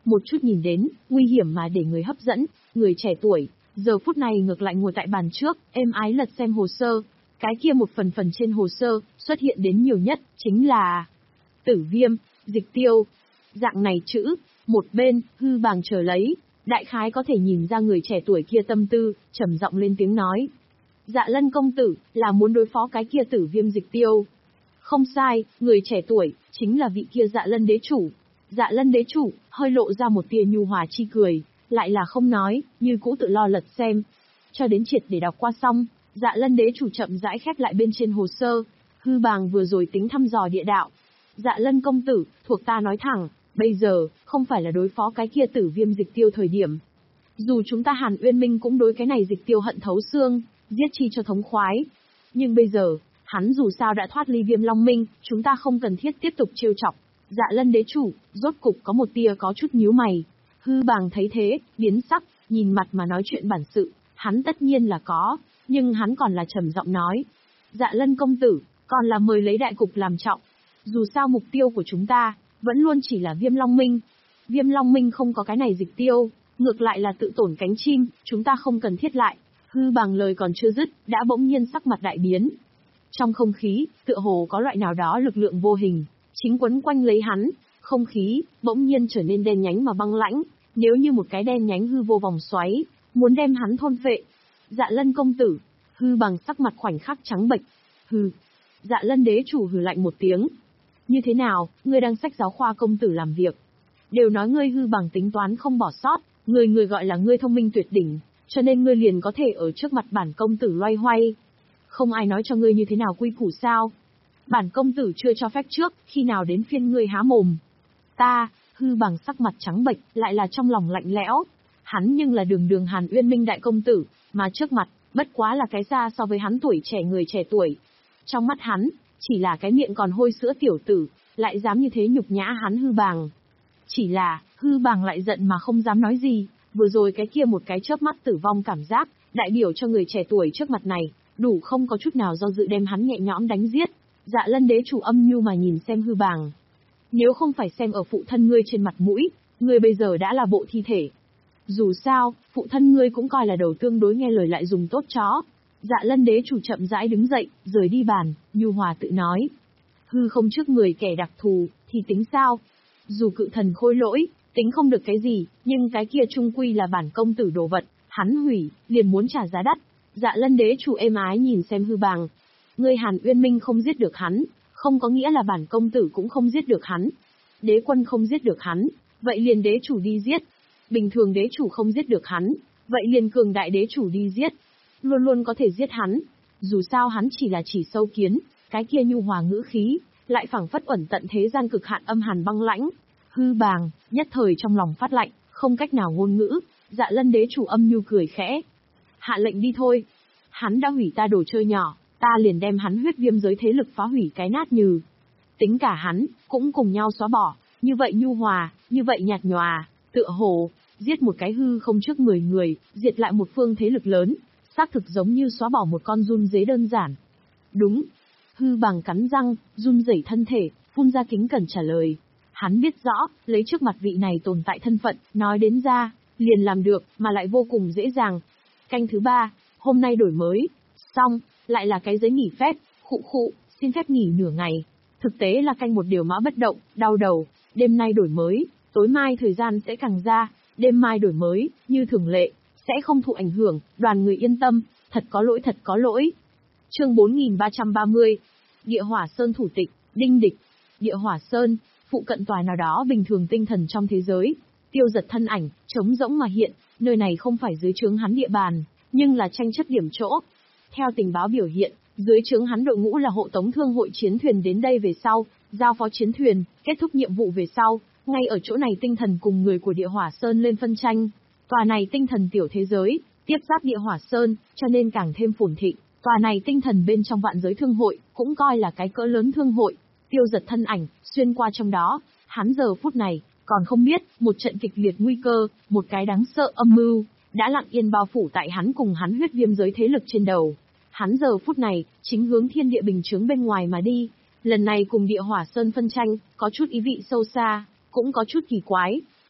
một chút nhìn đến, nguy hiểm mà để người hấp dẫn, người trẻ tuổi, giờ phút này ngược lại ngồi tại bàn trước, êm ái lật xem hồ sơ. Cái kia một phần phần trên hồ sơ, xuất hiện đến nhiều nhất, chính là Tử Viêm, Dịch Tiêu. Dạng này chữ, một bên, Hư Bàng chờ lấy, đại khái có thể nhìn ra người trẻ tuổi kia tâm tư, trầm giọng lên tiếng nói. Dạ Lân công tử, là muốn đối phó cái kia Tử Viêm Dịch Tiêu. Không sai, người trẻ tuổi, chính là vị kia Dạ Lân đế chủ. Dạ Lân đế chủ, hơi lộ ra một tia nhu hòa chi cười, lại là không nói, như cũ tự lo lật xem. Cho đến triệt để đọc qua xong, Dạ Lân đế chủ chậm rãi khép lại bên trên hồ sơ. Hư Bàng vừa rồi tính thăm dò địa đạo. Dạ Lân công tử, thuộc ta nói thẳng, bây giờ, không phải là đối phó cái kia Tử Viêm Dịch Tiêu thời điểm. Dù chúng ta Hàn Uyên Minh cũng đối cái này Dịch Tiêu hận thấu xương, giết chi cho thống khoái. Nhưng bây giờ, hắn dù sao đã thoát ly Viêm Long Minh, chúng ta không cần thiết tiếp tục trêu chọc. Dạ Lân đế chủ, rốt cục có một tia có chút nhíu mày. Hư Bàng thấy thế, biến sắc, nhìn mặt mà nói chuyện bản sự, hắn tất nhiên là có, nhưng hắn còn là trầm giọng nói. Dạ Lân công tử, còn là mời lấy đại cục làm trọng. Dù sao mục tiêu của chúng ta, vẫn luôn chỉ là Viêm Long Minh. Viêm Long Minh không có cái này Dịch Tiêu, ngược lại là tự tổn cánh chim, chúng ta không cần thiết lại. Hư Bàng lời còn chưa dứt, đã bỗng nhiên sắc mặt đại biến. Trong không khí, tựa hồ có loại nào đó lực lượng vô hình, chính quấn quanh lấy hắn, không khí, bỗng nhiên trở nên đen nhánh mà băng lãnh, nếu như một cái đen nhánh hư vô vòng xoáy, muốn đem hắn thôn phệ. Dạ Lân công tử, Hư Bàng sắc mặt khoảnh khắc trắng bệch. Hừ. Dạ Lân đế chủ hừ lạnh một tiếng. Như thế nào, ngươi đang sách giáo khoa công tử làm việc. Đều nói ngươi Hư Bàng tính toán không bỏ sót, người người gọi là ngươi thông minh tuyệt đỉnh, cho nên ngươi liền có thể ở trước mặt bản công tử loay hoay. Không ai nói cho ngươi như thế nào quy củ sao? Bản công tử chưa cho phép trước, khi nào đến phiên ngươi há mồm. Ta, Hư Bàng sắc mặt trắng bệch, lại là trong lòng lạnh lẽo. Hắn nhưng là đường đường Hàn Uyên Minh đại công tử, mà trước mặt, bất quá là cái xa so với hắn tuổi trẻ người trẻ tuổi. Trong mắt hắn, chỉ là cái miệng còn hôi sữa tiểu tử, lại dám như thế nhục nhã hắn Hư Bàng. Chỉ là, Hư Bàng lại giận mà không dám nói gì, vừa rồi cái kia một cái chớp mắt tử vong cảm giác, đại biểu cho người trẻ tuổi trước mặt này, đủ không có chút nào do dự đem hắn nhẹ nhõm đánh giết. Dạ Lân đế chủ âm nhu mà nhìn xem Hư Bàng. Nếu không phải xem ở phụ thân ngươi trên mặt mũi, ngươi bây giờ đã là bộ thi thể. Dù sao, phụ thân ngươi cũng coi là đầu tương đối nghe lời lại dùng tốt chó. Dạ Lân đế chủ chậm rãi đứng dậy, rời đi bàn, nhu hòa tự nói. Hư không trước người kẻ đặc thù, thì tính sao? Dù cự thần khôi lỗi, tính không được cái gì, nhưng cái kia trung quy là bản công tử đồ vật, hắn hủy, liền muốn trả giá đắt. Dạ Lân đế chủ êm ái nhìn xem Hư Bàng. Ngươi Hàn Uyên Minh không giết được hắn, không có nghĩa là bản công tử cũng không giết được hắn. Đế quân không giết được hắn, vậy liền đế chủ đi giết. Bình thường đế chủ không giết được hắn, vậy liền cường đại đế chủ đi giết. Luôn luôn có thể giết hắn. Dù sao hắn chỉ là chỉ sâu kiến, cái kia nhu hòa ngữ khí, lại phảng phất ẩn tận thế gian cực hạn âm hàn băng lãnh. Hư Bàng, nhất thời trong lòng phát lạnh, không cách nào ngôn ngữ. Dạ Lân đế chủ âm nhu cười khẽ. Hạ lệnh đi thôi. Hắn đã hủy ta đồ chơi nhỏ, ta liền đem hắn huyết viêm giới thế lực phá hủy cái nát nhừ. Tính cả hắn, cũng cùng nhau xóa bỏ, như vậy nhu hòa, như vậy nhạt nhòa, tựa hồ, giết một cái hư không trước mười người, diệt lại một phương thế lực lớn, xác thực giống như xóa bỏ một con run dế đơn giản. Đúng. Hư Bàng cắn răng, run rẩy thân thể, phun ra kính cẩn trả lời. Hắn biết rõ, lấy trước mặt vị này tồn tại thân phận, nói đến ra, liền làm được, mà lại vô cùng dễ dàng. Canh thứ ba, hôm nay đổi mới, xong, lại là cái giấy nghỉ phép, khụ khụ, xin phép nghỉ nửa ngày. Thực tế là canh một điều mã bất động, đau đầu, đêm nay đổi mới, tối mai thời gian sẽ càng ra, đêm mai đổi mới, như thường lệ, sẽ không thụ ảnh hưởng, đoàn người yên tâm, thật có lỗi thật có lỗi. Chương bốn nghìn ba trăm ba mươi, Địa Hỏa Sơn thủ tịch, Đinh Địch. Địa Hỏa Sơn, phụ cận tòa nào đó bình thường tinh thần trong thế giới. Tiêu Giật thân ảnh, trống rỗng mà hiện, nơi này không phải dưới trướng hắn địa bàn, nhưng là tranh chấp điểm chỗ. Theo tình báo biểu hiện, dưới trướng hắn đội ngũ là hộ tống thương hội chiến thuyền đến đây về sau, giao phó chiến thuyền, kết thúc nhiệm vụ về sau, ngay ở chỗ này tinh thần cùng người của Địa Hỏa Sơn lên phân tranh. Tòa này tinh thần tiểu thế giới, tiếp giáp Địa Hỏa Sơn, cho nên càng thêm phồn thịnh. Tòa này tinh thần bên trong vạn giới thương hội, cũng coi là cái cỡ lớn thương hội. Tiêu Giật thân ảnh, xuyên qua trong đó, hắn giờ phút này, còn không biết, một trận kịch liệt nguy cơ, một cái đáng sợ âm mưu, đã lặng yên bao phủ tại hắn cùng hắn huyết viêm giới thế lực trên đầu. Hắn giờ phút này, chính hướng thiên địa bình chướng bên ngoài mà đi. Lần này cùng Địa Hỏa Sơn phân tranh, có chút ý vị sâu xa, cũng có chút kỳ quái.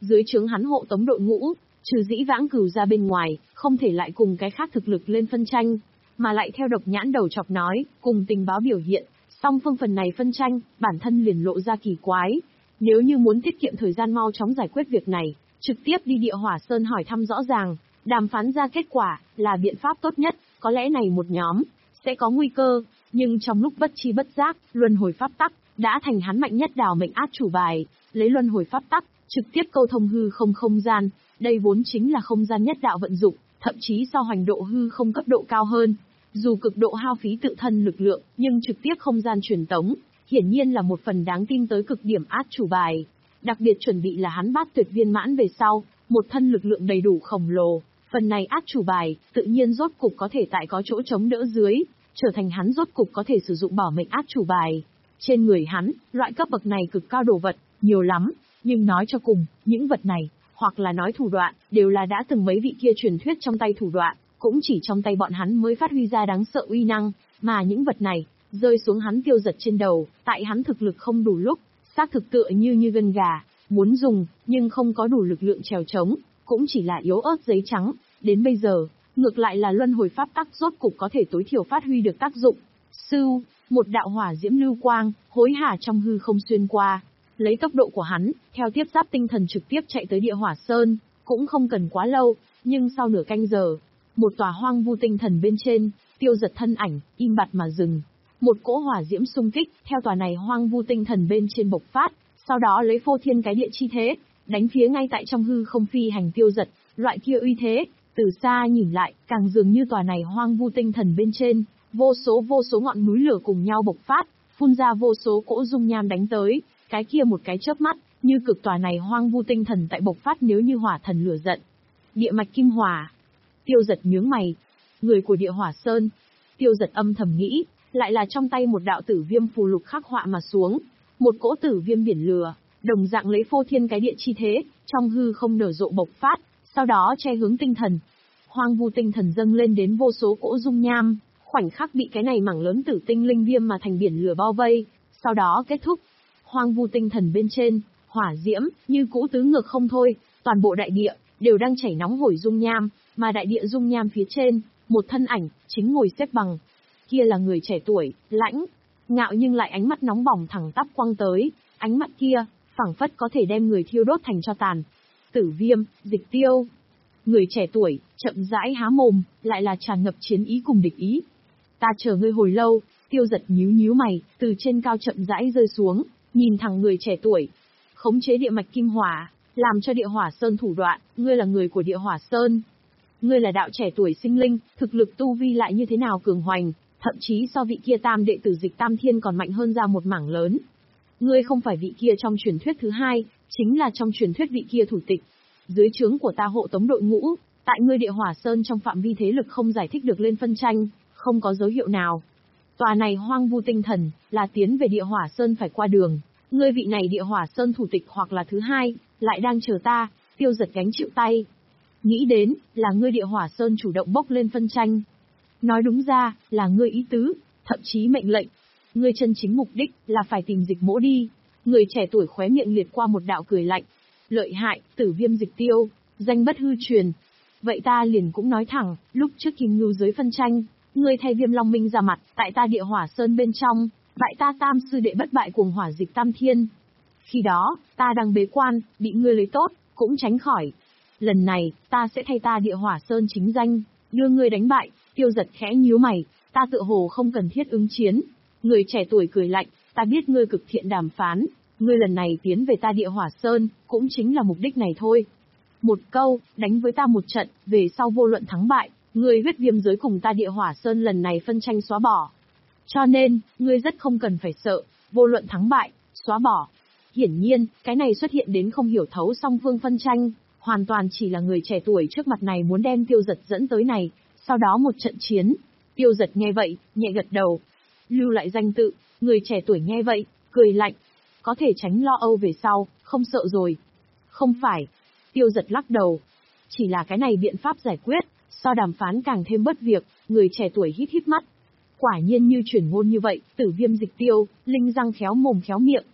Dưới trướng hắn hộ tống đội ngũ, trừ dĩ vãng cửu ra bên ngoài, không thể lại cùng cái khác thực lực lên phân tranh, mà lại theo độc nhãn đầu chọc nói, cùng tình báo biểu hiện, song phương phần này phân tranh, bản thân liền lộ ra kỳ quái. Nếu như muốn tiết kiệm thời gian mau chóng giải quyết việc này, trực tiếp đi Địa Hỏa Sơn hỏi thăm rõ ràng, đàm phán ra kết quả, là biện pháp tốt nhất, có lẽ này một nhóm, sẽ có nguy cơ, nhưng trong lúc bất chi bất giác, luân hồi pháp tắc, đã thành hắn mạnh nhất đào mệnh át chủ bài, lấy luân hồi pháp tắc, trực tiếp câu thông hư không không gian, đây vốn chính là không gian nhất đạo vận dụng, thậm chí so hoành độ hư không cấp độ cao hơn. Dù cực độ hao phí tự thân lực lượng, nhưng trực tiếp không gian truyền tống, hiển nhiên là một phần đáng tin tới cực điểm át chủ bài. Đặc biệt chuẩn bị là hắn bát tuyệt viên mãn về sau, một thân lực lượng đầy đủ khổng lồ, phần này át chủ bài, tự nhiên rốt cục có thể tại có chỗ chống đỡ dưới, trở thành hắn rốt cục có thể sử dụng bảo mệnh át chủ bài. Trên người hắn, loại cấp bậc này cực cao đồ vật, nhiều lắm, nhưng nói cho cùng, những vật này, hoặc là nói thủ đoạn, đều là đã từng mấy vị kia truyền thuyết trong tay thủ đoạn, cũng chỉ trong tay bọn hắn mới phát huy ra đáng sợ uy năng, mà những vật này, rơi xuống hắn Tiêu Giật trên đầu, tại hắn thực lực không đủ lúc, xác thực tựa như như gân gà, muốn dùng, nhưng không có đủ lực lượng trèo trống, cũng chỉ là yếu ớt giấy trắng, đến bây giờ, ngược lại là luân hồi pháp tắc rốt cục có thể tối thiểu phát huy được tác dụng. Sưu, một đạo hỏa diễm lưu quang, hối hả trong hư không xuyên qua, lấy tốc độ của hắn, theo tiếp giáp tinh thần trực tiếp chạy tới Địa Hỏa Sơn, cũng không cần quá lâu, nhưng sau nửa canh giờ, một tòa hoang vu tinh thần bên trên, Tiêu Giật thân ảnh, im bặt mà dừng. Một cỗ hỏa diễm xung kích, theo tòa này hoang vu tinh thần bên trên bộc phát, sau đó lấy phô thiên cái địa chi thế, đánh phía ngay tại trong hư không phi hành Tiêu Giật, loại kia uy thế, từ xa nhìn lại, càng dường như tòa này hoang vu tinh thần bên trên, vô số vô số ngọn núi lửa cùng nhau bộc phát, phun ra vô số cỗ dung nham đánh tới, cái kia một cái chớp mắt, như cực tòa này hoang vu tinh thần tại bộc phát nếu như hỏa thần lửa giận. Địa mạch kim hỏa. Tiêu Giật nhướng mày. Người của Địa Hỏa Sơn. Tiêu Giật âm thầm nghĩ, lại là trong tay một đạo tử viêm phù lục khắc họa mà xuống, một cỗ tử viêm biển lửa, đồng dạng lấy phô thiên cái địa chi thế, trong hư không nở rộ bộc phát, sau đó che hướng tinh thần. Hoang vu tinh thần dâng lên đến vô số cỗ dung nham, khoảnh khắc bị cái này mảng lớn tử tinh linh viêm mà thành biển lửa bao vây, sau đó kết thúc. Hoang vu tinh thần bên trên, hỏa diễm, như cũ tứ ngược không thôi, toàn bộ đại địa, đều đang chảy nóng hổi dung nham, mà đại địa dung nham phía trên, một thân ảnh, chính ngồi xếp bằng. Kia là người trẻ tuổi, lãnh, ngạo nhưng lại ánh mắt nóng bỏng thẳng tắp quăng tới, ánh mắt kia, phảng phất có thể đem người thiêu đốt thành tro tàn. Tử Viêm, Dịch Tiêu. Người trẻ tuổi, chậm rãi há mồm, lại là tràn ngập chiến ý cùng địch ý. Ta chờ ngươi hồi lâu. Tiêu Giật nhíu nhíu mày, từ trên cao chậm rãi rơi xuống, nhìn thẳng người trẻ tuổi. Khống chế địa mạch kim hỏa, làm cho Địa Hỏa Sơn thủ đoạn, ngươi là người của Địa Hỏa Sơn. Ngươi là đạo trẻ tuổi sinh linh, thực lực tu vi lại như thế nào cường hoành, thậm chí so vị kia tam đệ tử Dịch Tam Thiên còn mạnh hơn ra một mảng lớn. Ngươi không phải vị kia trong truyền thuyết thứ hai, chính là trong truyền thuyết vị kia thủ tịch. Dưới trướng của ta hộ tống đội ngũ, tại ngươi Địa Hỏa Sơn trong phạm vi thế lực không giải thích được lên phân tranh, không có dấu hiệu nào. Tòa này hoang vu tinh thần, là tiến về Địa Hỏa Sơn phải qua đường. Ngươi vị này Địa Hỏa Sơn thủ tịch hoặc là thứ hai, lại đang chờ ta. Tiêu Giật gánh chịu tay. Nghĩ đến, là ngươi Địa Hỏa Sơn chủ động bốc lên phân tranh. Nói đúng ra, là ngươi ý tứ, thậm chí mệnh lệnh. Ngươi chân chính mục đích, là phải tìm Dịch Mỗ đi. Người trẻ tuổi khóe miệng liệt qua một đạo cười lạnh. Lợi hại, Tử Viêm Dịch Tiêu, danh bất hư truyền. Vậy ta liền cũng nói thẳng, lúc trước Kim Ngưu giới phân tranh, ngươi thay Viêm Long Minh ra mặt, tại ta Địa Hỏa Sơn bên trong, bại ta tam sư đệ bất bại cuồng hỏa Dịch Tam Thiên. Khi đó, ta đang bế quan, bị ngươi lấy tốt, cũng tránh khỏi. Lần này, ta sẽ thay ta Địa Hỏa Sơn chính danh, đưa ngươi đánh bại. Tiêu Giật khẽ nhíu mày, ta tựa hồ không cần thiết ứng chiến. Người trẻ tuổi cười lạnh, ta biết ngươi cực thiện đàm phán, ngươi lần này tiến về ta Địa Hỏa Sơn, cũng chính là mục đích này thôi. Một câu, đánh với ta một trận, về sau vô luận thắng bại, ngươi huyết viêm giới cùng ta Địa Hỏa Sơn lần này phân tranh xóa bỏ. Cho nên, ngươi rất không cần phải sợ, vô luận thắng bại, xóa bỏ. Hiển nhiên, cái này xuất hiện đến không hiểu thấu song phương phân tranh, hoàn toàn chỉ là người trẻ tuổi trước mặt này muốn đem Tiêu Giật dẫn tới này, sau đó một trận chiến. Tiêu Giật nghe vậy, nhẹ gật đầu. Lưu lại danh tự, người trẻ tuổi nghe vậy, cười lạnh. Có thể tránh lo âu về sau, không sợ rồi. Không phải. Tiêu Giật lắc đầu. Chỉ là cái này biện pháp giải quyết, so đàm phán càng thêm bất việc, người trẻ tuổi hít hít mắt. Quả nhiên như chuyển ngôn như vậy, Tử Viêm Dịch Tiêu, linh răng khéo mồm khéo miệng.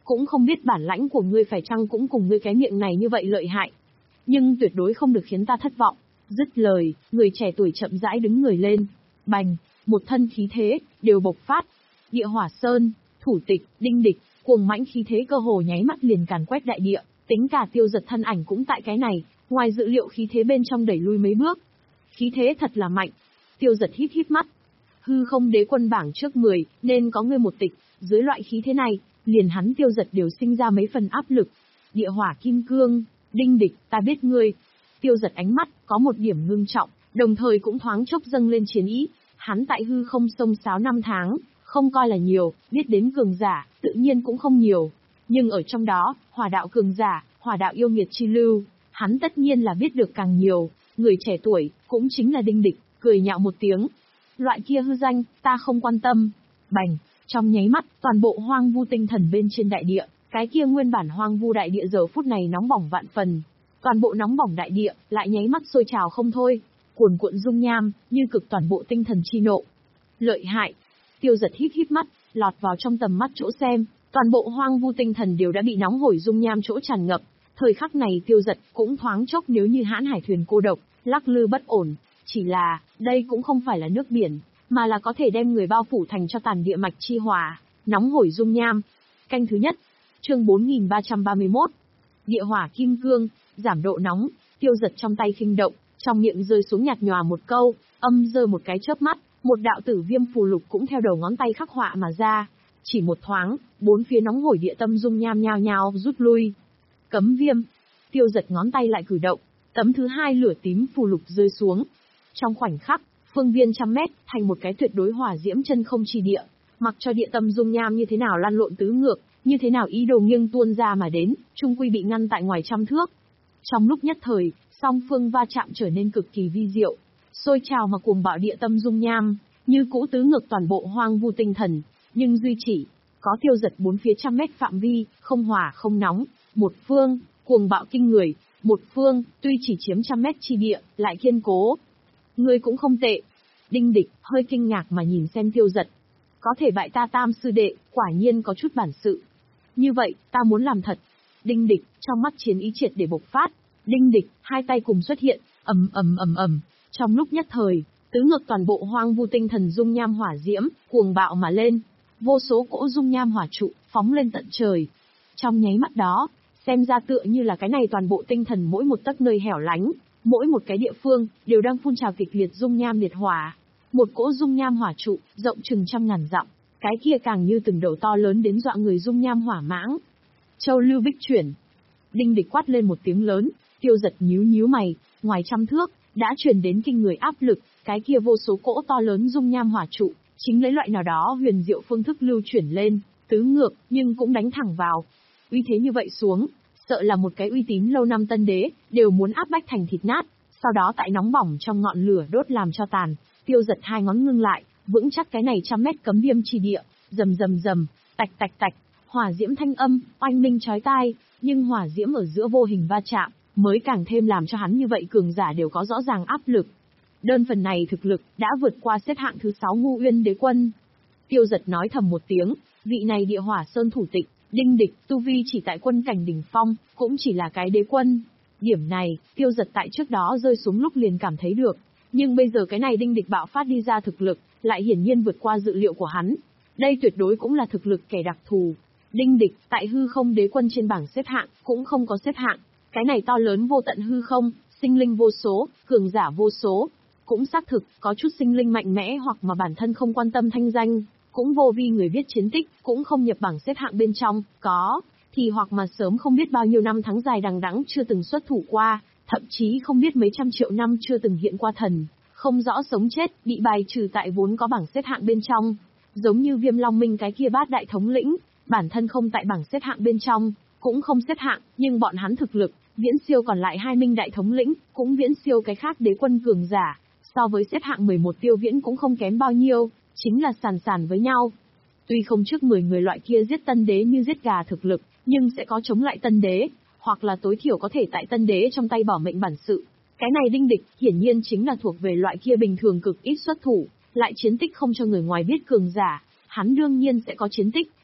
cũng không biết bản lãnh của ngươi phải chăng cũng cùng ngươi cái miệng này như vậy lợi hại. Nhưng tuyệt đối không được khiến ta thất vọng. Dứt lời, người trẻ tuổi chậm rãi đứng người lên. Bành, một thân khí thế, đều bộc phát. Địa Hỏa Sơn, thủ tịch, Đinh Địch, cuồng mãnh khí thế cơ hồ nháy mắt liền càn quét đại địa, tính cả Tiêu Dật thân ảnh cũng tại cái này, ngoài dự liệu khí thế bên trong đẩy lui mấy bước. Khí thế thật là mạnh. Tiêu Dật hít hít mắt. Hư không đế quân bảng trước mười, nên có ngươi một tịch, dưới loại khí thế này, liền hắn Tiêu Dật đều sinh ra mấy phần áp lực. Địa Hỏa Kim Cương, Đinh Địch, ta biết ngươi. Tiêu Dật ánh mắt, có một điểm ngưng trọng, đồng thời cũng thoáng chốc dâng lên chiến ý. Hắn tại hư không sông sáo năm tháng, không coi là nhiều, biết đến cường giả, tự nhiên cũng không nhiều. Nhưng ở trong đó, hỏa đạo cường giả, hỏa đạo yêu nghiệt chi lưu, hắn tất nhiên là biết được càng nhiều. Người trẻ tuổi, cũng chính là Đinh Địch, cười nhạo một tiếng. Loại kia hư danh, ta không quan tâm. Bành, trong nháy mắt, toàn bộ hoang vu tinh thần bên trên đại địa, cái kia nguyên bản hoang vu đại địa giờ phút này nóng bỏng vạn phần. Toàn bộ nóng bỏng đại địa, lại nháy mắt sôi trào không thôi, cuồn cuộn dung nham, như cực toàn bộ tinh thần chi nộ. Lợi hại. Tiêu Dật hít hít mắt, lọt vào trong tầm mắt chỗ xem, toàn bộ hoang vu tinh thần đều đã bị nóng hổi dung nham chỗ tràn ngập. Thời khắc này Tiêu Dật cũng thoáng chốc nếu như hãn hải thuyền cô độc, lắc lư bất ổn. Chỉ là, đây cũng không phải là nước biển, mà là có thể đem người bao phủ thành cho tàn địa mạch chi hỏa, nóng hổi dung nham. Canh thứ nhất, chương bốn nghìn ba trăm ba mươi mốt. Địa Hỏa Kim Cương, giảm độ nóng. Tiêu Dật trong tay khinh động, trong miệng rơi xuống nhạt nhòa một câu, âm rơi một cái chớp mắt, một đạo tử viêm phù lục cũng theo đầu ngón tay khắc họa mà ra. Chỉ một thoáng, bốn phía nóng hổi địa tâm dung nham nhao nhao rút lui. Cấm viêm. Tiêu Dật ngón tay lại cử động, tấm thứ hai lửa tím phù lục rơi xuống. Trong khoảnh khắc, phương viên trăm mét thành một cái tuyệt đối hỏa diễm chân không chi địa, mặc cho địa tâm dung nham như thế nào lăn lộn tứ ngược, như thế nào ý đồ nghiêng tuôn ra mà đến, chung quy bị ngăn tại ngoài trăm thước. Trong lúc nhất thời, song phương va chạm trở nên cực kỳ vi diệu, sôi trào mà cuồng bạo địa tâm dung nham, như cũ tứ ngược toàn bộ hoang vu tinh thần, nhưng duy chỉ có Tiêu Dật bốn phía trăm mét phạm vi, không hỏa không nóng, một phương cuồng bạo kinh người, một phương tuy chỉ chiếm trăm mét chi địa, lại kiên cố. Ngươi cũng không tệ. Đinh Địch hơi kinh ngạc mà nhìn xem Tiêu Dật. Có thể bại ta Tam sư đệ, quả nhiên có chút bản sự. Như vậy, ta muốn làm thật. Đinh Địch, trong mắt chiến ý triệt để bộc phát. Đinh Địch, hai tay cùng xuất hiện, ầm ầm ầm ầm. Trong lúc nhất thời, tứ ngược toàn bộ hoang vu tinh thần dung nham hỏa diễm, cuồng bạo mà lên. Vô số cỗ dung nham hỏa trụ, phóng lên tận trời. Trong nháy mắt đó, xem ra tựa như là cái này toàn bộ tinh thần mỗi một tấc nơi hẻo lánh, mỗi một cái địa phương, đều đang phun trào kịch liệt dung nham liệt hỏa. Một cỗ dung nham hỏa trụ, rộng chừng trăm ngàn dặm, cái kia càng như từng đầu to lớn đến dọa người dung nham hỏa mãng. Châu Lưu Bích chuyển. Đinh Địch quát lên một tiếng lớn, Tiêu Dật nhíu nhíu mày, ngoài trăm thước, đã truyền đến kinh người áp lực, cái kia vô số cỗ to lớn dung nham hỏa trụ, chính lấy loại nào đó huyền diệu phương thức lưu chuyển lên, tứ ngược, nhưng cũng đánh thẳng vào. Uy thế như vậy xuống, sợ là một cái uy tín lâu năm tân đế, đều muốn áp bách thành thịt nát, sau đó tại nóng bỏng trong ngọn lửa đốt làm cho tàn. Tiêu Dật hai ngón ngưng lại, vững chắc cái này trăm mét cấm viêm chi địa, rầm rầm rầm, tạch tạch tạch, hỏa diễm thanh âm, oanh minh chói tai, nhưng hỏa diễm ở giữa vô hình va chạm, mới càng thêm làm cho hắn như vậy cường giả đều có rõ ràng áp lực. Đơn phần này thực lực, đã vượt qua xếp hạng thứ sáu Ngũ Uyên Đế Quân. Tiêu Dật nói thầm một tiếng, vị này Địa Hỏa Sơn thủ tịch, Đinh Địch, tu vi chỉ tại quân cảnh đỉnh phong, cũng chỉ là cái đế quân. Điểm này, Tiêu Dật tại trước đó rơi xuống lúc liền cảm thấy được. Nhưng bây giờ cái này Đinh Địch bạo phát đi ra thực lực, lại hiển nhiên vượt qua dự liệu của hắn. Đây tuyệt đối cũng là thực lực kẻ đặc thù. Đinh Địch, tại hư không đế quân trên bảng xếp hạng, cũng không có xếp hạng. Cái này to lớn vô tận hư không, sinh linh vô số, cường giả vô số. Cũng xác thực, có chút sinh linh mạnh mẽ hoặc mà bản thân không quan tâm thanh danh, cũng vô vi người viết chiến tích, cũng không nhập bảng xếp hạng bên trong, có, thì hoặc mà sớm không biết bao nhiêu năm tháng dài đằng đẵng chưa từng xuất thủ qua, thậm chí không biết mấy trăm triệu năm chưa từng hiện qua thần, không rõ sống chết, bị bài trừ tại vốn có bảng xếp hạng bên trong. Giống như Viêm Long Minh cái kia bát đại thống lĩnh, bản thân không tại bảng xếp hạng bên trong, cũng không xếp hạng, nhưng bọn hắn thực lực, viễn siêu còn lại hai minh đại thống lĩnh, cũng viễn siêu cái khác đế quân cường giả, so với xếp hạng mười một Tiêu Viễn cũng không kém bao nhiêu, chính là sàn sàn với nhau. Tuy không trước mười người loại kia giết tân đế như giết gà thực lực, nhưng sẽ có chống lại tân đế, hoặc là tối thiểu có thể tại tân đế trong tay bỏ mệnh bản sự. Cái này Đinh Địch, hiển nhiên chính là thuộc về loại kia bình thường cực ít xuất thủ, lại chiến tích không cho người ngoài biết cường giả, hắn đương nhiên sẽ có chiến tích,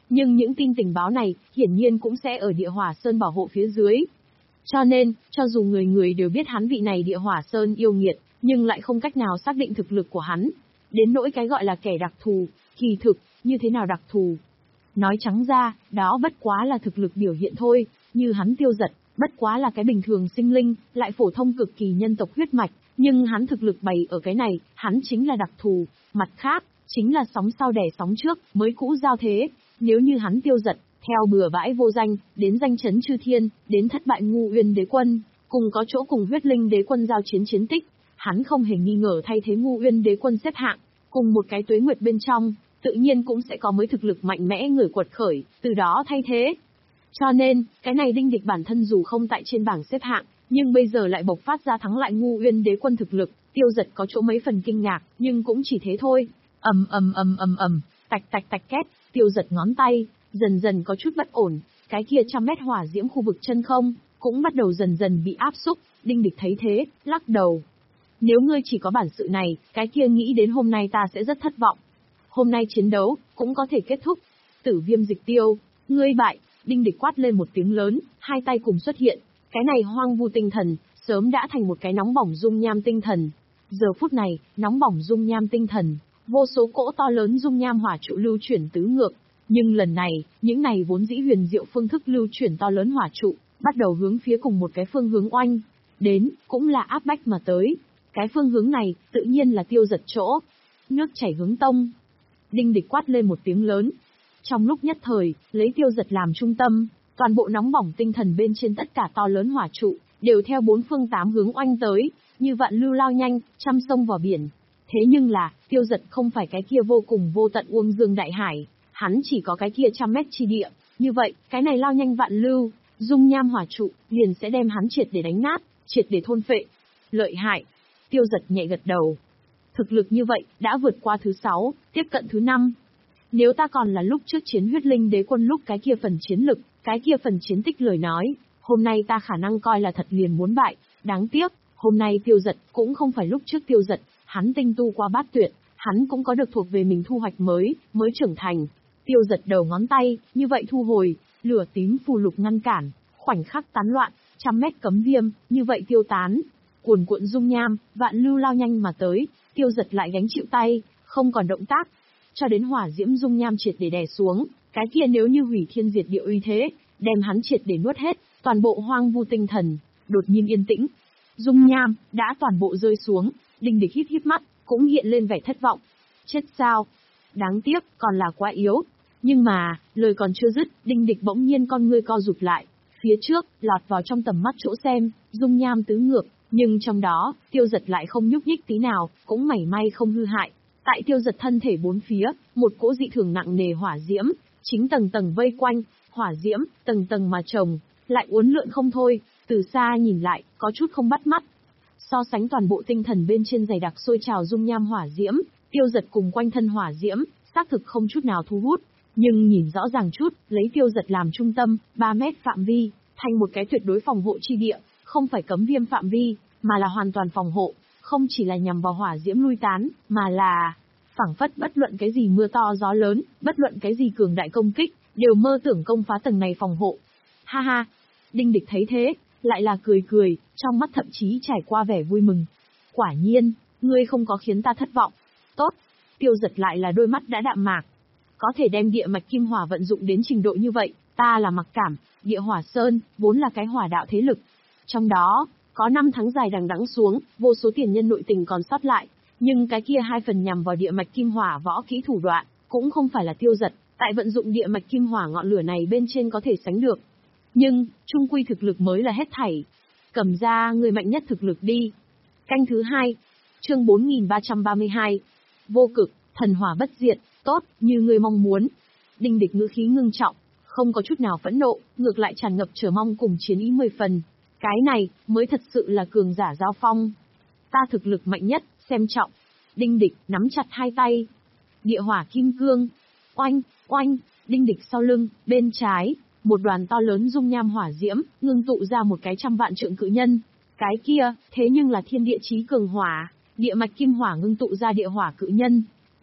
nhưng những tin tình báo này, hiển nhiên cũng sẽ ở Địa Hỏa Sơn bảo hộ phía dưới. Cho nên, cho dù người người đều biết hắn vị này Địa Hỏa Sơn yêu nghiệt, nhưng lại không cách nào xác định thực lực của hắn. Đến nỗi cái gọi là kẻ đặc thù, kỳ thực, như thế nào đặc thù? Nói trắng ra, đó bất quá là thực lực biểu hiện thôi, như hắn Tiêu Dật, bất quá là cái bình thường sinh linh, lại phổ thông cực kỳ nhân tộc huyết mạch, nhưng hắn thực lực bày ở cái này, hắn chính là đặc thù, mặt khác, chính là sóng sau đẻ sóng trước, mới cũ giao thế. Nếu như hắn Tiêu Dật, theo bừa bãi vô danh, đến danh chấn chư thiên, đến thất bại Ngu Uyên đế quân, cùng có chỗ cùng huyết linh đế quân giao chiến chiến tích, hắn không hề nghi ngờ thay thế Ngu Uyên đế quân xếp hạng, cùng một cái tuế nguyệt bên trong, tự nhiên cũng sẽ có mới thực lực mạnh mẽ người quật khởi, từ đó thay thế. Cho nên, cái này Đinh Địch bản thân dù không tại trên bảng xếp hạng, nhưng bây giờ lại bộc phát ra thắng lại Ngu Uyên đế quân thực lực, Tiêu Dật có chỗ mấy phần kinh ngạc, nhưng cũng chỉ thế thôi. Ầm ầm ầm ầm ầm, tạch tạch tạch két, Tiêu Dật ngón tay, dần dần có chút bất ổn, cái kia trăm mét hỏa diễm khu vực chân không, cũng bắt đầu dần dần bị áp xúc, Đinh Địch thấy thế, lắc đầu. Nếu ngươi chỉ có bản sự này, cái kia nghĩ đến hôm nay ta sẽ rất thất vọng. Hôm nay chiến đấu, cũng có thể kết thúc. Tử Viêm Dịch Tiêu, ngươi bại, Đinh Địch quát lên một tiếng lớn, hai tay cùng xuất hiện, cái này hoang vu tinh thần, sớm đã thành một cái nóng bỏng dung nham tinh thần. Giờ phút này, nóng bỏng dung nham tinh thần, vô số cỗ to lớn dung nham hỏa trụ lưu chuyển tứ ngược, nhưng lần này, những này vốn dĩ huyền diệu phương thức lưu chuyển to lớn hỏa trụ, bắt đầu hướng phía cùng một cái phương hướng oanh, đến, cũng là áp bách mà tới. Cái phương hướng này, tự nhiên là Tiêu Dật chỗ. Nước chảy hướng tông. Đinh Địch quát lên một tiếng lớn. Trong lúc nhất thời, lấy Tiêu Dật làm trung tâm, toàn bộ nóng bỏng tinh thần bên trên tất cả to lớn hỏa trụ, đều theo bốn phương tám hướng oanh tới, như vạn lưu lao nhanh, trăm sông vào biển. Thế nhưng là, Tiêu Dật không phải cái kia vô cùng vô tận uông dương đại hải, hắn chỉ có cái kia trăm mét chi địa, như vậy, cái này lao nhanh vạn lưu, dung nham hỏa trụ, liền sẽ đem hắn triệt để đánh nát, triệt để thôn phệ. Lợi hại. Tiêu Dật nhẹ gật đầu. Thực lực như vậy, đã vượt qua thứ sáu, tiếp cận thứ năm. Nếu ta còn là lúc trước chiến huyết linh đế quân lúc cái kia phần chiến lực, cái kia phần chiến tích lời nói, hôm nay ta khả năng coi là thật liền muốn bại, đáng tiếc, hôm nay Tiêu Dật cũng không phải lúc trước Tiêu Dật, hắn tinh tu qua bát tuyệt, hắn cũng có được thuộc về mình thu hoạch mới, mới trưởng thành. Tiêu Dật đầu ngón tay, như vậy thu hồi, lửa tím phù lục ngăn cản, khoảnh khắc tán loạn, trăm mét cấm viêm, như vậy tiêu tán. Cuồn cuộn dung nham, vạn lưu lao nhanh mà tới, Tiêu Dật lại gánh chịu tay, không còn động tác. Cho đến hỏa diễm dung nham triệt để đè xuống, cái kia nếu như hủy thiên diệt địa uy thế, đem hắn triệt để nuốt hết, toàn bộ hoang vu tinh thần, đột nhiên yên tĩnh. Dung nham, đã toàn bộ rơi xuống, Đinh Địch híp híp mắt, cũng hiện lên vẻ thất vọng. Chết sao? Đáng tiếc, còn là quá yếu. Nhưng mà, lời còn chưa dứt, Đinh Địch bỗng nhiên con ngươi co rụt lại. Phía trước, lọt vào trong tầm mắt chỗ xem, dung nham tứ ngược, nhưng trong đó, Tiêu Dật lại không nhúc nhích tí nào, cũng mảy may không hư hại. Tại Tiêu Dật thân thể bốn phía, một cỗ dị thường nặng nề hỏa diễm, chính tầng tầng vây quanh, hỏa diễm, tầng tầng mà chồng, lại uốn lượn không thôi, từ xa nhìn lại, có chút không bắt mắt. So sánh toàn bộ tinh thần bên trên dày đặc sôi trào dung nham hỏa diễm, Tiêu Dật cùng quanh thân hỏa diễm, xác thực không chút nào thu hút, nhưng nhìn rõ ràng chút, lấy Tiêu Dật làm trung tâm, ba mét phạm vi, thành một cái tuyệt đối phòng hộ chi địa, không phải cấm viêm phạm vi, mà là hoàn toàn phòng hộ, không chỉ là nhằm vào hỏa diễm lui tán, mà là phảng phất bất luận cái gì mưa to gió lớn, bất luận cái gì cường đại công kích, đều mơ tưởng công phá tầng này phòng hộ. Ha ha, Đinh Địch thấy thế, lại là cười cười, trong mắt thậm chí trải qua vẻ vui mừng. Quả nhiên, ngươi không có khiến ta thất vọng. Tốt, Tiêu Dật lại là đôi mắt đã đạm mạc. Có thể đem địa mạch kim hỏa vận dụng đến trình độ như vậy, ta là mặc cảm, địa hỏa sơn, vốn là cái hỏa đạo thế lực. Trong đó, có năm tháng dài đằng đẵng xuống, vô số tiền nhân nội tình còn sót lại, nhưng cái kia hai phần nhằm vào địa mạch kim hỏa võ kỹ thủ đoạn, cũng không phải là Tiêu Dật, tại vận dụng địa mạch kim hỏa ngọn lửa này bên trên có thể sánh được. Nhưng, trung quy thực lực mới là hết thảy. Cầm ra người mạnh nhất thực lực đi. Canh thứ hai, chương bốn nghìn ba trăm ba mươi hai. Vô cực, thần hỏa bất diệt, tốt, như ngươi mong muốn. Đinh Địch ngữ khí ngưng trọng, không có chút nào phẫn nộ, ngược lại tràn ngập chờ mong cùng chiến ý mười phần. Cái này, mới thật sự là cường giả giao phong. Ta thực lực mạnh nhất, xem trọng. Đinh Địch, nắm chặt hai tay. Địa hỏa kim cương. Oanh, oanh, Đinh Địch sau lưng, bên trái, một đoàn to lớn dung nham hỏa diễm, ngưng tụ ra một cái trăm vạn trượng cự nhân. Cái kia, thế nhưng là thiên địa chí cường hỏa, địa mạch kim hỏa ngưng tụ ra địa hỏa cự nhân.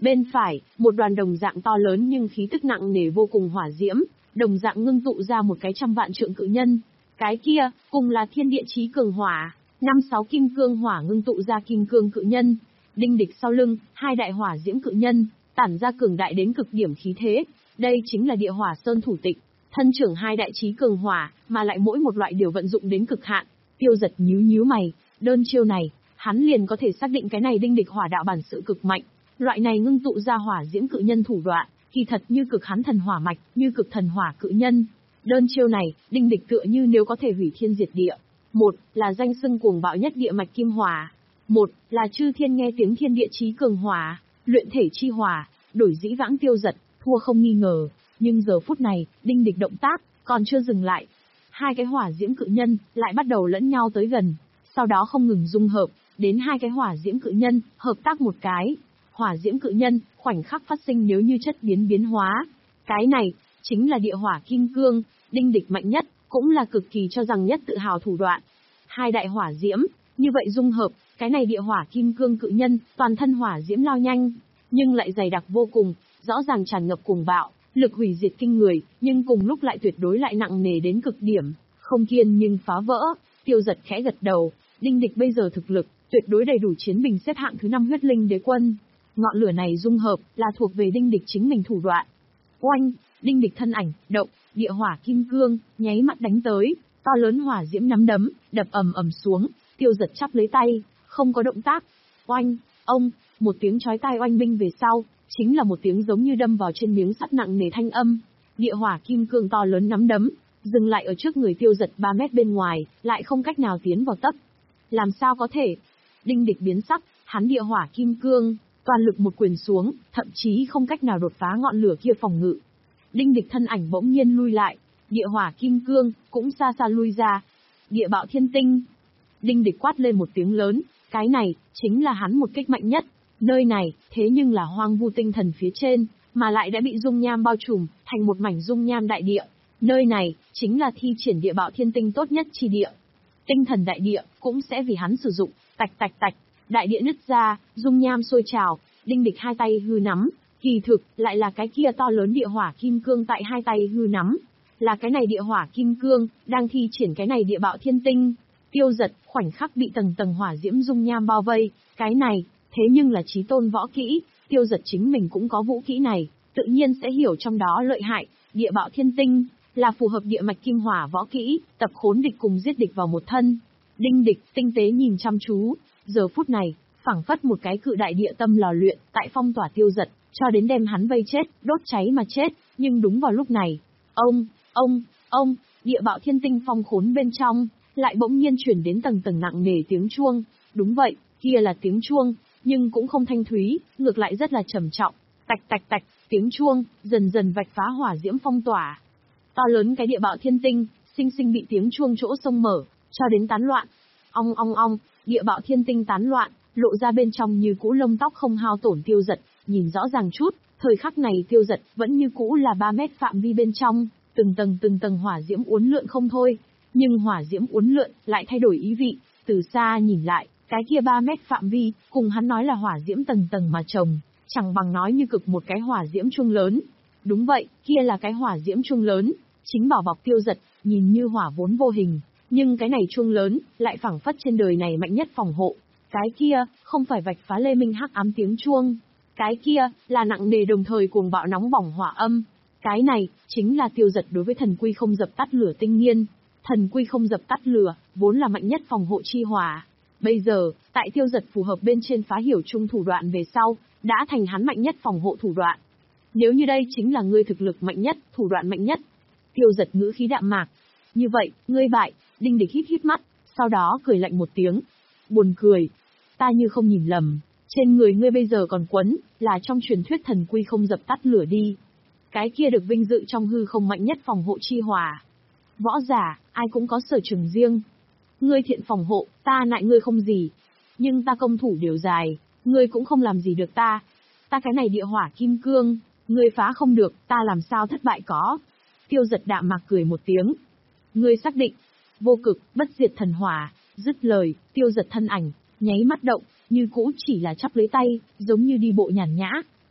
Bên phải, một đoàn đồng dạng to lớn nhưng khí tức nặng nề vô cùng hỏa diễm, đồng dạng ngưng tụ ra một cái trăm vạn trượng cự nhân. Cái kia, cùng là thiên địa chí cường hỏa, năm sáu kim cương hỏa ngưng tụ ra kim cương cự nhân. Đinh Địch sau lưng, hai đại hỏa diễm cự nhân, tản ra cường đại đến cực điểm khí thế. Đây chính là địa hỏa sơn thủ tịch, thân trưởng hai đại chí cường hỏa, mà lại mỗi một loại đều vận dụng đến cực hạn. Tiêu Giật nhíu nhíu mày, đơn chiêu này, hắn liền có thể xác định cái này Đinh Địch hỏa đạo bản sự cực mạnh. Loại này ngưng tụ ra hỏa diễm cự nhân thủ đoạn, kỳ thật như cực hắn thần hỏa mạch, như cực thần hỏa cự nhân. Đơn chiêu này, Đinh Địch tựa như nếu có thể hủy thiên diệt địa. Một là danh xưng cuồng bạo nhất địa mạch kim hỏa, một là chư thiên nghe tiếng thiên địa chí cường hỏa, luyện thể chi hỏa, đổi dĩ vãng Tiêu Giật, thua không nghi ngờ. Nhưng giờ phút này, Đinh Địch động tác còn chưa dừng lại, hai cái hỏa diễm cự nhân lại bắt đầu lẫn nhau tới gần, sau đó không ngừng dung hợp, đến hai cái hỏa diễm cự nhân hợp tác một cái. Hỏa diễm cự nhân khoảnh khắc phát sinh nếu như chất biến biến hóa. Cái này chính là địa hỏa kim cương, Đinh Địch mạnh nhất, cũng là cực kỳ cho rằng nhất tự hào thủ đoạn. Hai đại hỏa diễm, như vậy dung hợp, cái này địa hỏa kim cương cự nhân, toàn thân hỏa diễm lao nhanh, nhưng lại dày đặc vô cùng, rõ ràng tràn ngập cuồng bạo, lực hủy diệt kinh người, nhưng cùng lúc lại tuyệt đối lại nặng nề đến cực điểm, không kiên nhưng phá vỡ. Tiêu Giật khẽ gật đầu, Đinh Địch bây giờ thực lực, tuyệt đối đầy đủ chiến bình xếp hạng thứ năm huyết linh đế quân. Ngọn lửa này dung hợp, là thuộc về Đinh Địch chính mình thủ đoạn. Oanh, Đinh Địch thân ảnh, động, địa hỏa kim cương, nháy mắt đánh tới, to lớn hỏa diễm nắm đấm, đập ầm ầm xuống, Tiêu Giật chắp lấy tay, không có động tác. Oanh, ông, một tiếng chói tai oanh binh về sau, chính là một tiếng giống như đâm vào trên miếng sắt nặng nề thanh âm. Địa hỏa kim cương to lớn nắm đấm, dừng lại ở trước người Tiêu Giật ba mét bên ngoài, lại không cách nào tiến vào tấp. Làm sao có thể? Đinh Địch biến sắc, hắn địa hỏa kim cương, toàn lực một quyền xuống, thậm chí không cách nào đột phá ngọn lửa kia phòng ngự. Đinh Địch thân ảnh bỗng nhiên lui lại, địa hỏa kim cương cũng xa xa lui ra. Địa bạo thiên tinh. Đinh Địch quát lên một tiếng lớn, cái này chính là hắn một kích mạnh nhất. Nơi này, thế nhưng là hoang vu tinh thần phía trên, mà lại đã bị dung nham bao trùm, thành một mảnh dung nham đại địa. Nơi này, chính là thi triển địa bạo thiên tinh tốt nhất chi địa. Tinh thần đại địa, cũng sẽ vì hắn sử dụng, tạch tạch tạch, đại địa nứt ra, dung nham sôi trào, Đinh Địch hai tay hư nắm, kỳ thực, lại là cái kia to lớn địa hỏa kim cương tại hai tay hư nắm. Là cái này địa hỏa kim cương, đang thi triển cái này địa bạo thiên tinh. Tiêu Giật, khoảnh khắc bị tầng tầng hỏa diễm dung nham bao vây, cái này, thế nhưng là chí tôn võ kỹ, Tiêu Giật chính mình cũng có vũ kỹ này, tự nhiên sẽ hiểu trong đó lợi hại. Địa bạo thiên tinh, là phù hợp địa mạch kim hỏa võ kỹ, tập khốn địch cùng giết địch vào một thân. Đinh Địch, tinh tế nhìn chăm chú, giờ phút này, phảng phất một cái cự đại địa tâm lò luyện, tại phong tỏa Tiêu Giật, cho đến đem hắn vây chết, đốt cháy mà chết, nhưng đúng vào lúc này, ông, ông, ông, địa bạo thiên tinh phong khốn bên trong, lại bỗng nhiên chuyển đến tầng tầng nặng nề tiếng chuông. Đúng vậy, kia là tiếng chuông, nhưng cũng không thanh thúy, ngược lại rất là trầm trọng. Tạch tạch tạch, tiếng chuông, dần dần vạch phá hỏa diễm phong tỏa. To lớn cái địa bạo thiên tinh, sinh sinh bị tiếng chuông chỗ sông mở, cho đến tán loạn. Ong ong ong, địa bạo thiên tinh tán loạn, lộ ra bên trong như cũ lông tóc không hao tổn Tiêu Giật, nhìn rõ ràng chút, thời khắc này Tiêu Giật vẫn như cũ là ba mét phạm vi bên trong, từng tầng từng tầng hỏa diễm uốn lượn không thôi, nhưng hỏa diễm uốn lượn lại thay đổi ý vị, từ xa nhìn lại, cái kia ba mét phạm vi, cùng hắn nói là hỏa diễm tầng tầng mà chồng, chẳng bằng nói như cực một cái hỏa diễm chuông lớn. Đúng vậy, kia là cái hỏa diễm chuông lớn, chính bảo bọc Tiêu Giật, nhìn như hỏa vốn vô hình, nhưng cái này chuông lớn, lại phảng phất trên đời này mạnh nhất phòng hộ. Cái kia, không phải vạch phá lê minh hắc ám tiếng chuông. Cái kia, là nặng nề đồng thời cuồng bạo nóng bỏng hỏa âm. Cái này, chính là Tiêu Giật đối với thần quy không dập tắt lửa tinh nghiên. Thần quy không dập tắt lửa, vốn là mạnh nhất phòng hộ chi hỏa. Bây giờ, tại Tiêu Giật phù hợp bên trên phá hiểu chung thủ đoạn về sau, đã thành hắn mạnh nhất phòng hộ thủ đoạn. Nếu như đây chính là ngươi thực lực mạnh nhất, thủ đoạn mạnh nhất. Tiêu Giật ngữ khí đạm mạc. Như vậy, ngươi bại. Đinh Địch híp híp mắt, sau đó cười lạnh một tiếng. Buồn cười. Ta như không nhìn lầm, trên người ngươi bây giờ còn quấn, là trong truyền thuyết thần quy không dập tắt lửa đi. Cái kia được vinh dự trong hư không mạnh nhất phòng hộ chi hỏa. Võ giả, ai cũng có sở trường riêng. Ngươi thiện phòng hộ, ta nại ngươi không gì. Nhưng ta công thủ điều dài, ngươi cũng không làm gì được ta. Ta cái này địa hỏa kim cương, ngươi phá không được, ta làm sao thất bại có. Tiêu Giật đạm mạc cười một tiếng. Ngươi xác định, vô cực, bất diệt thần hỏa. Dứt lời, Tiêu Giật thân ảnh, nháy mắt động, như cũ chỉ là chắp lấy tay, giống như đi bộ nhàn nhã,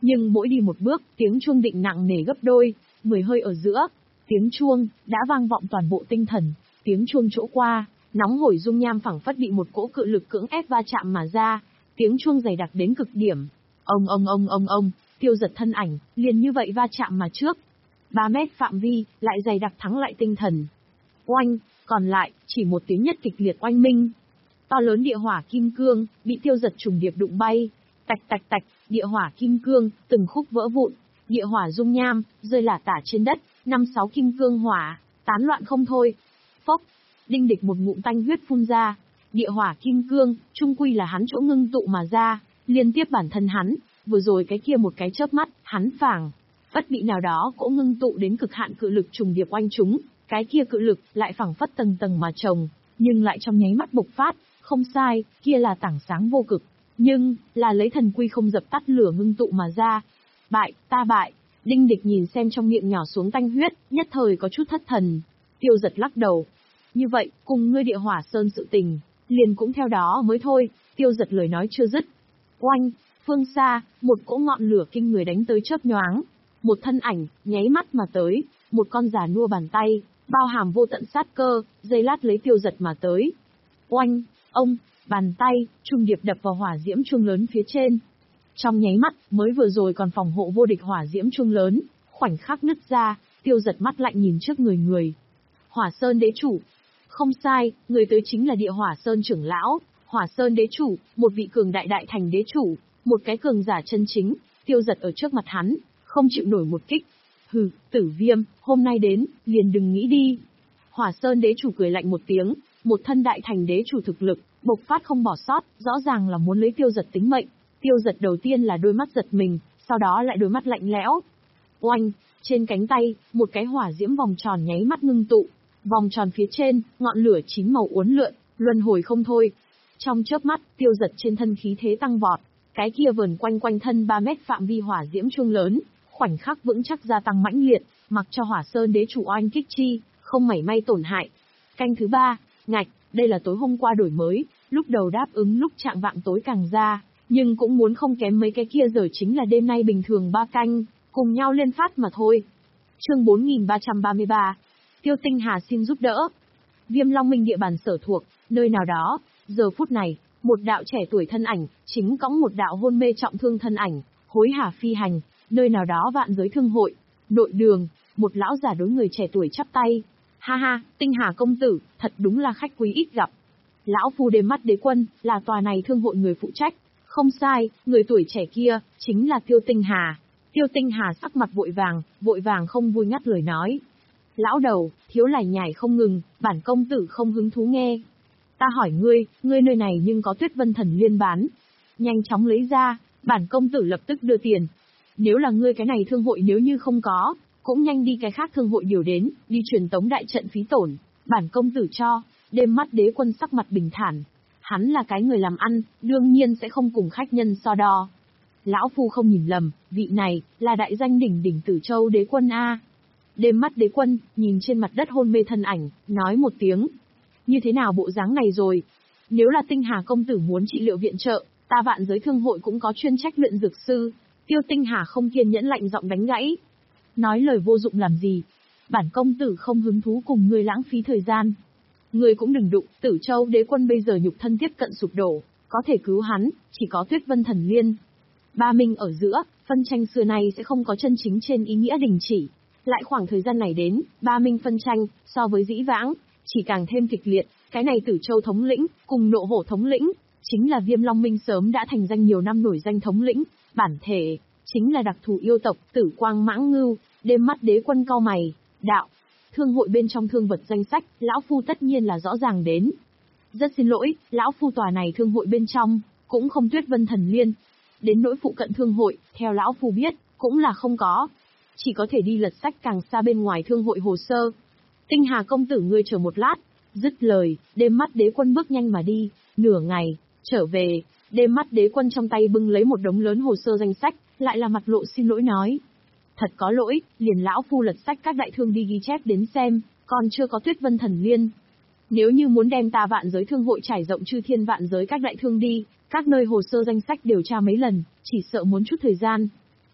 Nhưng mỗi đi một bước, tiếng chuông định nặng nề gấp đôi, mười hơi ở giữa, tiếng chuông đã vang vọng toàn bộ tinh thần, tiếng chuông chỗ qua, nóng hổi dung nham phảng phất bị một cỗ cự lực cưỡng ép va chạm mà ra, tiếng chuông dày đặc đến cực điểm. Ông ông ông ông ông, Tiêu Dật thân ảnh liền như vậy va chạm mà trước. Ba mét phạm vi lại dày đặc thắng lại tinh thần. Oanh, còn lại chỉ một tiếng nhất kịch liệt oanh minh. To lớn địa hỏa kim cương bị Tiêu Dật trùng điệp đụng bay, tạch tạch tạch, địa hỏa kim cương từng khúc vỡ vụn, địa hỏa dung nham rơi lả tả trên đất, năm sáu kim cương hỏa tán loạn không thôi. Phốc, Đinh Địch một ngụm tanh huyết phun ra, địa hỏa kim cương trung quy là hắn chỗ ngưng tụ mà ra, liên tiếp bản thân hắn, vừa rồi cái kia một cái chớp mắt, hắn phảng phất bị nào đó cỗ ngưng tụ đến cực hạn cự lực trùng điệp oanh chúng, cái kia cự lực lại phảng phất tầng tầng mà chồng, nhưng lại trong nháy mắt bộc phát, không sai, kia là tảng sáng vô cực, nhưng là lấy thần quy không dập tắt lửa ngưng tụ mà ra. Bại, ta bại. Đinh Địch nhìn xem trong miệng nhỏ xuống tanh huyết, nhất thời có chút thất thần. Tiêu Dật lắc đầu. Như vậy, cùng ngươi địa hỏa sơn sự tình, liền cũng theo đó mới thôi. Tiêu Dật lời nói chưa dứt. Oanh, phương xa, một cỗ ngọn lửa kinh người đánh tới chớp nhoáng. Một thân ảnh, nháy mắt mà tới, một con già nua bàn tay, bao hàm vô tận sát cơ, dây lát lấy Tiêu Dật mà tới. Oanh, ông, bàn tay, trung điệp đập vào hỏa diễm chuông lớn phía trên. Trong nháy mắt, mới vừa rồi còn phòng hộ vô địch hỏa diễm chuông lớn, khoảnh khắc nứt ra, Tiêu Dật mắt lạnh nhìn trước người người. Hỏa Sơn đế chủ. Không sai, người tới chính là địa Hỏa Sơn trưởng lão, Hỏa Sơn đế chủ, một vị cường đại đại thành đế chủ, một cái cường giả chân chính. Tiêu Dật ở trước mặt hắn, không chịu nổi một kích. Hừ, Tử Viêm, hôm nay đến, liền đừng nghĩ đi. Hỏa Sơn đế chủ cười lạnh một tiếng, một thân đại thành đế chủ thực lực, bộc phát không bỏ sót, rõ ràng là muốn lấy Tiêu Dật tính mệnh. Tiêu Dật đầu tiên là đôi mắt giật mình, sau đó lại đôi mắt lạnh lẽo. Oanh, trên cánh tay, một cái hỏa diễm vòng tròn nháy mắt ngưng tụ. Vòng tròn phía trên, ngọn lửa chín màu uốn lượn, luân hồi không thôi. Trong chớp mắt, Tiêu Dật trên thân khí thế tăng vọt, cái kia vờn quanh quanh thân ba mét phạm vi hỏa diễm chuông lớn, khoảnh khắc vững chắc gia tăng mãnh liệt, mặc cho Hỏa Sơn đế chủ oanh kích chi, không mảy may tổn hại. Canh thứ ba, ngạch, đây là tối hôm qua đổi mới, lúc đầu đáp ứng lúc trạng vạng tối càng ra, nhưng cũng muốn không kém mấy cái kia giờ chính là đêm nay bình thường ba canh, cùng nhau lên phát mà thôi. Chương bốn nghìn ba trăm ba mươi ba, Tiêu Tinh Hà xin giúp đỡ. Viêm Long Minh địa bàn sở thuộc, nơi nào đó, giờ phút này, một đạo trẻ tuổi thân ảnh, chính cõng một đạo hôn mê trọng thương thân ảnh, hối hả phi hành, nơi nào đó vạn giới thương hội, nội đường, một lão già đối người trẻ tuổi chắp tay. Ha ha, Tinh Hà công tử, thật đúng là khách quý ít gặp. Lão phu đêm mắt đế quân, là tòa này thương hội người phụ trách. Không sai, người tuổi trẻ kia, chính là Tiêu Tinh Hà. Tiêu Tinh Hà sắc mặt vội vàng, vội vàng không vui ngắt lời nói. Lão đầu, thiếu lải nhải không ngừng, bản công tử không hứng thú nghe. Ta hỏi ngươi, ngươi nơi này nhưng có Tuyết Vân Thần Liên bán. Nhanh chóng lấy ra, bản công tử lập tức đưa tiền. Nếu là ngươi cái này thương hội nếu như không có, cũng nhanh đi cái khác thương hội điều đến, đi truyền tống đại trận phí tổn, bản công tử cho. Đêm mắt đế quân sắc mặt bình thản. Hắn là cái người làm ăn, đương nhiên sẽ không cùng khách nhân so đo. Lão phu không nhìn lầm, vị này, là đại danh đỉnh đỉnh Tử Châu đế quân A. Đêm mắt đế quân, nhìn trên mặt đất hôn mê thân ảnh, nói một tiếng. Như thế nào bộ dáng này rồi? Nếu là Tinh Hà công tử muốn trị liệu viện trợ, ta vạn giới thương hội cũng có chuyên trách luyện dược sư. Tiêu Tinh Hà không kiên nhẫn lạnh giọng đánh gãy. Nói lời vô dụng làm gì? Bản công tử không hứng thú cùng ngươi lãng phí thời gian. Ngươi cũng đừng đụng, Tử Châu đế quân bây giờ nhục thân tiếp cận sụp đổ, có thể cứu hắn, chỉ có Tuyết Vân Thần Liên. Ba minh ở giữa, phân tranh xưa nay sẽ không có chân chính trên ý nghĩa đình chỉ. Lại khoảng thời gian này đến, ba minh phân tranh, so với dĩ vãng, chỉ càng thêm kịch liệt, cái này Tử Châu thống lĩnh, cùng Nộ Hổ thống lĩnh, chính là Viêm Long Minh sớm đã thành danh nhiều năm nổi danh thống lĩnh, bản thể, chính là đặc thù yêu tộc, Tử Quang Mãng Ngưu. Đêm mắt đế quân cau mày, đạo. Thương hội bên trong thương vật danh sách, lão phu tất nhiên là rõ ràng đến. Rất xin lỗi, lão phu tòa này thương hội bên trong, cũng không Tuyết Vân Thần Liên. Đến nỗi phụ cận thương hội, theo lão phu biết, cũng là không có. Chỉ có thể đi lật sách càng xa bên ngoài thương hội hồ sơ. Tinh Hà công tử ngươi chờ một lát. Dứt lời, đêm mắt đế quân bước nhanh mà đi, nửa ngày, trở về, đêm mắt đế quân trong tay bưng lấy một đống lớn hồ sơ danh sách, lại là mặt lộ xin lỗi nói. Thật có lỗi, liền lão phu lật sách các đại thương đi ghi chép đến xem, còn chưa có Tuyết Vân Thần Liên. Nếu như muốn đem ta vạn giới thương hội trải rộng chư thiên vạn giới các đại thương đi, các nơi hồ sơ danh sách điều tra mấy lần, chỉ sợ muốn chút thời gian.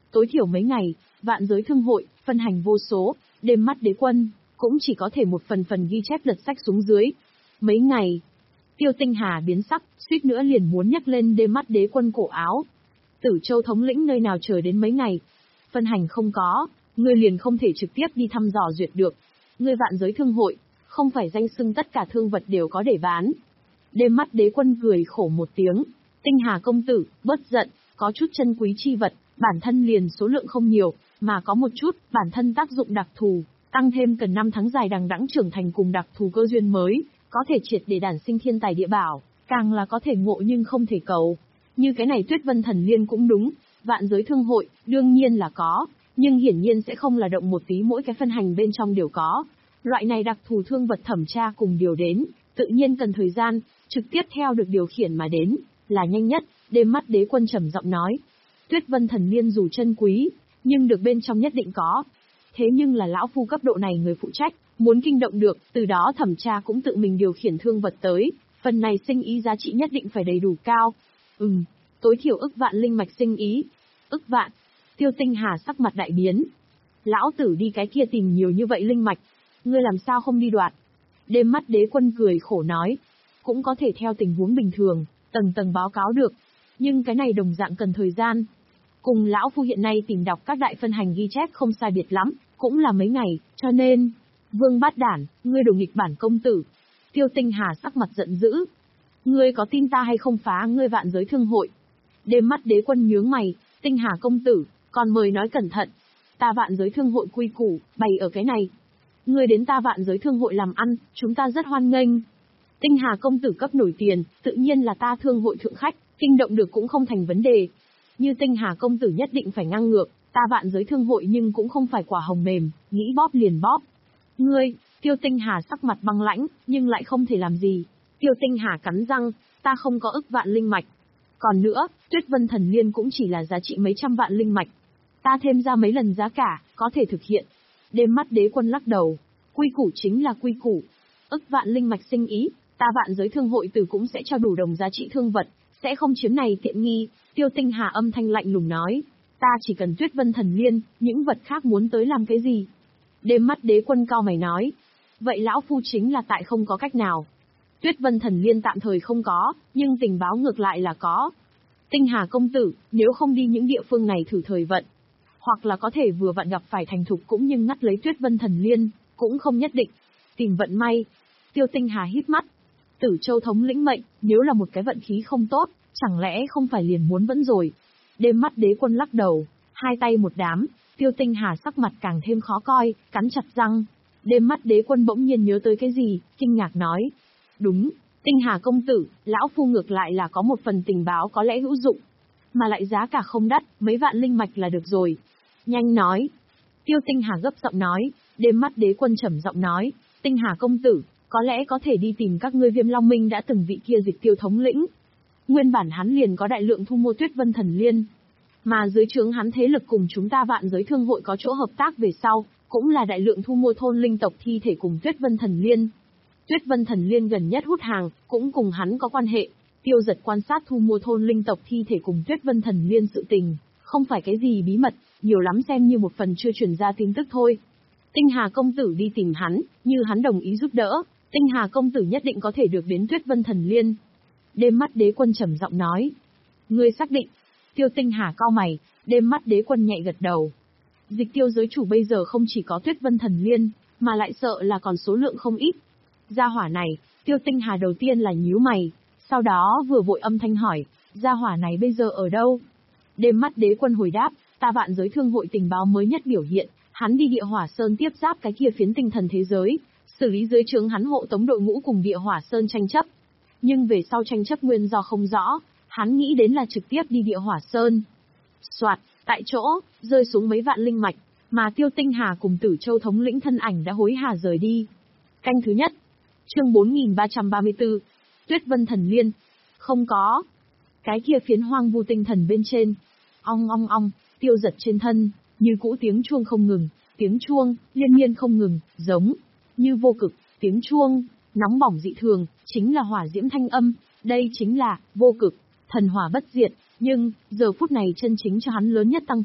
Tối thiểu mấy ngày, vạn giới thương hội, phân hành vô số, đêm mắt đế quân, cũng chỉ có thể một phần phần ghi chép lật sách xuống dưới. Mấy ngày, Tiêu Tinh Hà biến sắc, suýt nữa liền muốn nhắc lên đêm mắt đế quân cổ áo. Tử Châu thống lĩnh nơi nào chờ đến mấy ngày. Phân hành không có, ngươi liền không thể trực tiếp đi thăm dò duyệt được. Ngươi vạn giới thương hội, không phải danh xưng tất cả thương vật đều có để bán. Đêm mắt đế quân cười khổ một tiếng. Tinh Hà công tử, bớt giận, có chút chân quý chi vật, bản thân liền số lượng không nhiều, mà có một chút, bản thân tác dụng đặc thù, tăng thêm cần năm tháng dài đằng đẵng trưởng thành cùng đặc thù cơ duyên mới, có thể triệt để đản sinh thiên tài địa bảo, càng là có thể ngộ nhưng không thể cầu. Như cái này Tuyết Vân Thần Liên cũng đúng, vạn giới thương hội, đương nhiên là có, nhưng hiển nhiên sẽ không là động một tí mỗi cái phân hành bên trong đều có. Loại này đặc thù thương vật thẩm tra cùng điều đến, tự nhiên cần thời gian, trực tiếp theo được điều khiển mà đến, là nhanh nhất. Đêm mắt đế quân trầm giọng nói. Tuyết Vân Thần Liên dù chân quý, nhưng được bên trong nhất định có. Thế nhưng là lão phu cấp độ này người phụ trách, muốn kinh động được, từ đó thẩm tra cũng tự mình điều khiển thương vật tới, phần này sinh ý giá trị nhất định phải đầy đủ cao. Ừm, tối thiểu ức vạn linh mạch sinh ý. Ức vạn. Tiêu Tinh Hà sắc mặt đại biến. Lão tử đi cái kia tìm nhiều như vậy linh mạch, ngươi làm sao không đi đoạt? Đêm mắt đế quân cười khổ nói. Cũng có thể theo tình huống bình thường, tầng tầng báo cáo được. Nhưng cái này đồng dạng cần thời gian. Cùng lão phu hiện nay tìm đọc các đại phân hành ghi chép không sai biệt lắm, cũng là mấy ngày, cho nên... Vương Bát Đản, ngươi đồ nghịch bản công tử. Tiêu Tinh Hà sắc mặt giận dữ. Ngươi có tin ta hay không phá ngươi vạn giới thương hội? Đêm mắt đế quân nhướng mày. Tinh Hà công tử, còn mời nói cẩn thận. Ta vạn giới thương hội quy củ, bày ở cái này. Ngươi đến ta vạn giới thương hội làm ăn, chúng ta rất hoan nghênh. Tinh Hà công tử cấp nổi tiền, tự nhiên là ta thương hội thượng khách, kinh động được cũng không thành vấn đề. Như Tinh Hà công tử nhất định phải ngang ngược, ta vạn giới thương hội nhưng cũng không phải quả hồng mềm, nghĩ bóp liền bóp. Ngươi, Tiêu Tinh Hà sắc mặt băng lãnh, nhưng lại không thể làm gì. Tiêu Tinh Hà cắn răng, ta không có ức vạn linh mạch. Còn nữa, Tuyết Vân Thần Liên cũng chỉ là giá trị mấy trăm vạn linh mạch. Ta thêm ra mấy lần giá cả, có thể thực hiện. Đêm mắt đế quân lắc đầu. Quy củ chính là quy củ. Ức vạn linh mạch sinh ý, ta vạn giới thương hội từ cũng sẽ cho đủ đồng giá trị thương vật, sẽ không chiếm này tiện nghi. Tiêu Tinh Hà âm thanh lạnh lùng nói. Ta chỉ cần Tuyết Vân Thần Liên, những vật khác muốn tới làm cái gì? Đêm mắt đế quân cao mày nói. Vậy lão phu chính là tại không có cách nào. Tuyết Vân Thần Liên tạm thời không có, nhưng tình báo ngược lại là có. Tinh Hà công tử, nếu không đi những địa phương này thử thời vận, hoặc là có thể vừa vặn gặp phải thành thục cũng nhưng ngắt lấy Tuyết Vân Thần Liên, cũng không nhất định. Tìm vận may. Tiêu Tinh Hà hít mắt. Tử Châu thống lĩnh mệnh, nếu là một cái vận khí không tốt, chẳng lẽ không phải liền muốn vẫn rồi. Đêm mắt đế quân lắc đầu, hai tay một đám. Tiêu Tinh Hà sắc mặt càng thêm khó coi, cắn chặt răng. Đêm mắt đế quân bỗng nhiên nhớ tới cái gì, kinh ngạc nói. Đúng, Tinh Hà công tử, lão phu ngược lại là có một phần tình báo có lẽ hữu dụng. Mà lại giá cả không đắt, mấy vạn linh mạch là được rồi. Nhanh nói. Tiêu Tinh Hà gấp giọng nói. Đêm mắt đế quân trầm giọng nói. Tinh Hà công tử, có lẽ có thể đi tìm các ngươi Viêm Long Minh đã từng vị kia Dịch Tiêu thống lĩnh. Nguyên bản hắn liền có đại lượng thu mua Tuyết Vân Thần Liên. Mà dưới trướng hắn thế lực cùng chúng ta vạn giới thương hội có chỗ hợp tác về sau, cũng là đại lượng thu mua thôn linh tộc thi thể cùng Tuyết Vân Thần Liên. Tuyết Vân Thần Liên gần nhất hút hàng, cũng cùng hắn có quan hệ. Tiêu Giật quan sát thu mua thôn linh tộc thi thể cùng Tuyết Vân Thần Liên sự tình, không phải cái gì bí mật, nhiều lắm xem như một phần chưa truyền ra tin tức thôi. Tinh Hà công tử đi tìm hắn, như hắn đồng ý giúp đỡ, Tinh Hà công tử nhất định có thể được đến Tuyết Vân Thần Liên. Đêm mắt đế quân trầm giọng nói. Ngươi xác định. Tiêu Tinh Hà cao mày, đêm mắt đế quân nhẹ gật đầu. Dịch Tiêu giới chủ bây giờ không chỉ có Tuyết Vân Thần Liên, mà lại sợ là còn số lượng không ít. Gia hỏa này, Tiêu Tinh Hà đầu tiên là nhíu mày, sau đó vừa vội âm thanh hỏi, gia hỏa này bây giờ ở đâu? Đêm mắt đế quân hồi đáp, ta vạn giới thương hội tình báo mới nhất biểu hiện, hắn đi địa hỏa sơn tiếp giáp cái kia phiến tinh thần thế giới, xử lý dưới trướng hắn hộ tống đội ngũ cùng địa hỏa sơn tranh chấp. Nhưng về sau tranh chấp nguyên do không rõ, hắn nghĩ đến là trực tiếp đi địa hỏa sơn. Soạt, tại chỗ, rơi xuống mấy vạn linh mạch, mà Tiêu Tinh Hà cùng Tử Châu thống lĩnh thân ảnh đã hối hả rời đi. Canh thứ nhất. Chương bốn nghìn ba trăm ba mươi tư. Tuyết Vân Thần Liên. Không có. Cái kia phiến hoang vu tinh thần bên trên. Ong ong ong, Tiêu Giật trên thân, như cũ tiếng chuông không ngừng, tiếng chuông, liên miên không ngừng, giống như vô cực, tiếng chuông, nóng bỏng dị thường, chính là hỏa diễm thanh âm, đây chính là vô cực, thần hỏa bất diệt, nhưng giờ phút này chân chính cho hắn lớn nhất tăng phúc,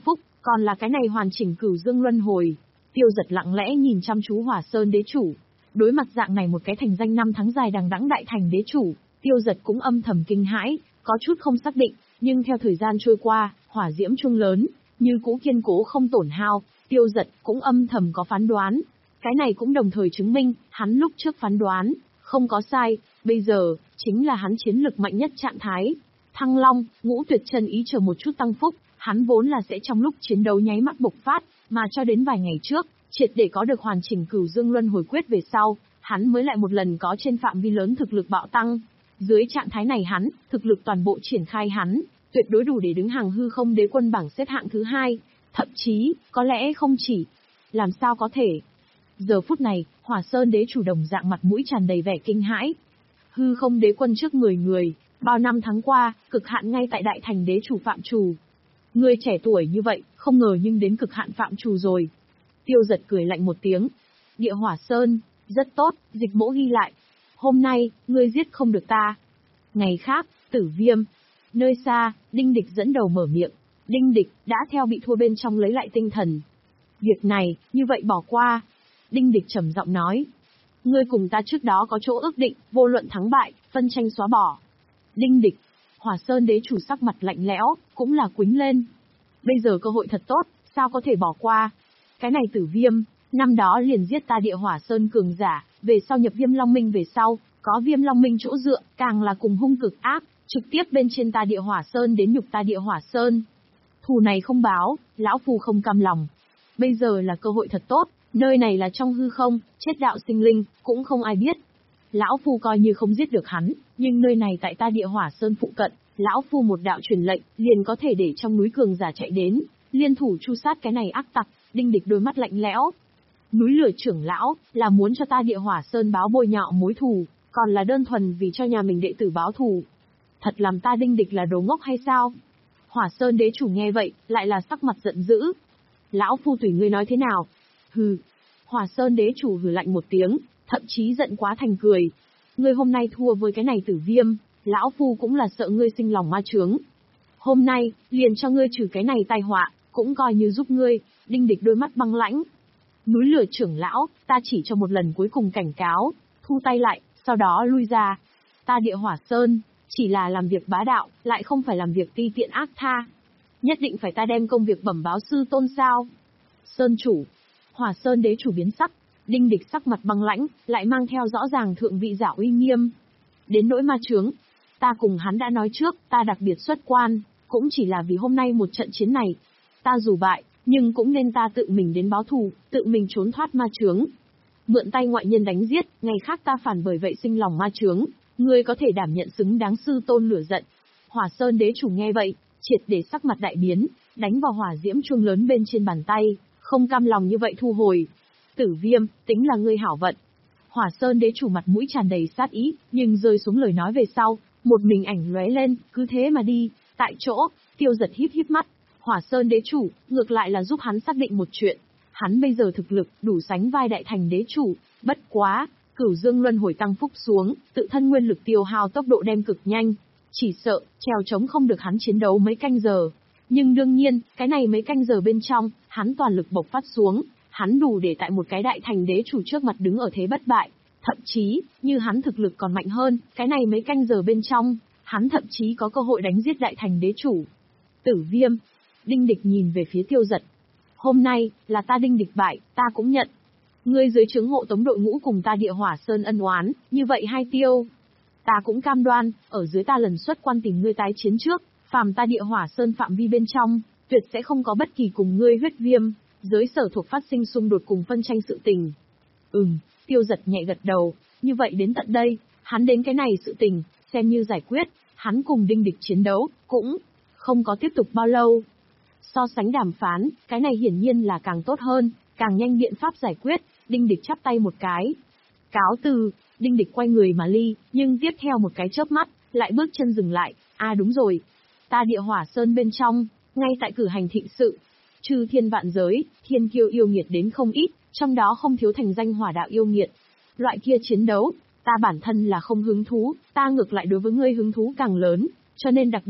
Còn là cái này hoàn chỉnh Cửu Dương Luân Hồi. Tiêu Giật lặng lẽ nhìn chăm chú Hỏa Sơn Đế Chủ. Đối mặt dạng này một cái thành danh năm tháng dài đằng đẵng đại thành đế chủ, Tiêu Giật cũng âm thầm kinh hãi, có chút không xác định, nhưng theo thời gian trôi qua, hỏa diễm chuông lớn, như cũ kiên cố không tổn hao, Tiêu Giật cũng âm thầm có phán đoán. Cái này cũng đồng thời chứng minh, hắn lúc trước phán đoán, không có sai, bây giờ, chính là hắn chiến lực mạnh nhất trạng thái. Thăng Long, Ngũ Tuyệt Chân ý chờ một chút tăng phúc, hắn vốn là sẽ trong lúc chiến đấu nháy mắt bộc phát, mà cho đến vài ngày trước, triệt để có được hoàn chỉnh Cửu Dương Luân Hồi quyết về sau, hắn mới lại một lần có trên phạm vi lớn thực lực bạo tăng. Dưới trạng thái này hắn, thực lực toàn bộ triển khai hắn, tuyệt đối đủ để đứng hàng hư không đế quân bảng xếp hạng thứ hai, thậm chí, có lẽ không chỉ. Làm sao có thể? Giờ phút này, Hỏa Sơn Đế Chủ đồng dạng mặt mũi tràn đầy vẻ kinh hãi. Hư không đế quân trước mười người, bao năm tháng qua, cực hạn ngay tại đại thành đế chủ phạm trù. Người trẻ tuổi như vậy, không ngờ nhưng đến cực hạn phạm trù rồi. Tiêu Giật cười lạnh một tiếng. Địa Hỏa Sơn, rất tốt, dịch mỗ ghi lại. Hôm nay, ngươi giết không được ta. Ngày khác, Tử Viêm. Nơi xa, Đinh Địch dẫn đầu mở miệng. Đinh Địch đã theo bị thua bên trong lấy lại tinh thần. Việc này, như vậy bỏ qua. Đinh Địch trầm giọng nói. Ngươi cùng ta trước đó có chỗ ước định, vô luận thắng bại, phân tranh xóa bỏ. Đinh Địch, Hỏa Sơn Đế Chủ sắc mặt lạnh lẽo, cũng là quính lên. Bây giờ cơ hội thật tốt, sao có thể bỏ qua? Cái này Tử Viêm, năm đó liền giết ta Địa Hỏa Sơn cường giả, về sau nhập Viêm Long Minh về sau, có Viêm Long Minh chỗ dựa, càng là cùng hung cực ác, trực tiếp bên trên ta Địa Hỏa Sơn đến nhục ta Địa Hỏa Sơn. Thù này không báo, lão phu không cam lòng. Bây giờ là cơ hội thật tốt, nơi này là trong hư không, chết đạo sinh linh, cũng không ai biết. Lão phu coi như không giết được hắn, nhưng nơi này tại ta Địa Hỏa Sơn phụ cận, lão phu một đạo truyền lệnh, liền có thể để trong núi cường giả chạy đến, liên thủ chu sát cái này ác tặc. Đinh Địch đôi mắt lạnh lẽo. Núi Lửa trưởng lão, là muốn cho ta Địa Hỏa Sơn báo bôi nhọ mối thù, còn là đơn thuần vì cho nhà mình đệ tử báo thù. Thật làm ta Đinh Địch là đồ ngốc hay sao? Hỏa Sơn Đế Chủ nghe vậy, lại là sắc mặt giận dữ. Lão phu tùy ngươi nói thế nào? Hừ. Hỏa Sơn Đế Chủ hừ lạnh một tiếng, thậm chí giận quá thành cười. Ngươi hôm nay thua với cái này Tử Viêm, lão phu cũng là sợ ngươi sinh lòng ma chướng. Hôm nay, liền cho ngươi trừ cái này tai họa, cũng coi như giúp ngươi. Đinh Địch đôi mắt băng lãnh. Núi Lửa trưởng lão, ta chỉ cho một lần cuối cùng cảnh cáo, thu tay lại, sau đó lui ra. Ta Địa Hỏa Sơn, chỉ là làm việc bá đạo, lại không phải làm việc ti tiện ác tha. Nhất định phải ta đem công việc bẩm báo sư tôn sao? Sơn chủ. Hỏa Sơn Đế Chủ biến sắc. Đinh Địch sắc mặt băng lãnh, lại mang theo rõ ràng thượng vị giả uy nghiêm. Đến nỗi ma chướng, ta cùng hắn đã nói trước, ta đặc biệt xuất quan, cũng chỉ là vì hôm nay một trận chiến này. Ta dù bại, nhưng cũng nên ta tự mình đến báo thù, tự mình trốn thoát ma chướng. Mượn tay ngoại nhân đánh giết, ngày khác ta phản bởi vậy sinh lòng ma chướng, ngươi có thể đảm nhận xứng đáng sư tôn lửa giận. Hỏa Sơn Đế Chủ nghe vậy, triệt để sắc mặt đại biến, đánh vào hỏa diễm chuông lớn bên trên bàn tay, không cam lòng như vậy thu hồi. Tử Viêm, tính là ngươi hảo vận. Hỏa Sơn Đế Chủ mặt mũi tràn đầy sát ý, nhưng rơi xuống lời nói về sau, một mình ảnh lóe lên, cứ thế mà đi. Tại chỗ, Tiêu Giật híp híp mắt. Hỏa Sơn Đế Chủ, ngược lại là giúp hắn xác định một chuyện. Hắn bây giờ thực lực, đủ sánh vai đại thành đế chủ, bất quá, Cửu Dương Luân Hồi tăng phúc xuống, tự thân nguyên lực tiêu hao tốc độ đem cực nhanh. Chỉ sợ, trèo chống không được hắn chiến đấu mấy canh giờ. Nhưng đương nhiên, cái này mấy canh giờ bên trong, hắn toàn lực bộc phát xuống, hắn đủ để tại một cái đại thành đế chủ trước mặt đứng ở thế bất bại. Thậm chí, như hắn thực lực còn mạnh hơn, cái này mấy canh giờ bên trong, hắn thậm chí có cơ hội đánh giết đại thành đế chủ. Tử Viêm. Đinh Địch nhìn về phía Tiêu Giật. Hôm nay, là ta Đinh Địch bại, ta cũng nhận. Ngươi dưới trướng hộ tống đội ngũ cùng ta Địa Hỏa Sơn ân oán, như vậy hai tiêu. Ta cũng cam đoan, ở dưới ta lần xuất quan tìm ngươi tái chiến trước, phàm ta Địa Hỏa Sơn phạm vi bên trong, tuyệt sẽ không có bất kỳ cùng ngươi huyết viêm, giới sở thuộc phát sinh xung đột cùng phân tranh sự tình. Ừm, Tiêu Giật nhẹ gật đầu, như vậy đến tận đây, hắn đến cái này sự tình, xem như giải quyết, hắn cùng Đinh Địch chiến đấu, cũng không có tiếp tục bao lâu. So sánh đàm phán, cái này hiển nhiên là càng tốt hơn, càng nhanh biện pháp giải quyết. Đinh Địch chắp tay một cái. Cáo từ, Đinh Địch quay người mà ly, nhưng tiếp theo một cái chớp mắt, lại bước chân dừng lại. À đúng rồi, ta Địa Hỏa Sơn bên trong, ngay tại cử hành thịnh sự. Chư thiên vạn giới, thiên kiêu yêu nghiệt đến không ít, trong đó không thiếu thành danh hỏa đạo yêu nghiệt. Loại kia chiến đấu, ta bản thân là không hứng thú, ta ngược lại đối với ngươi hứng thú càng lớn, cho nên đặc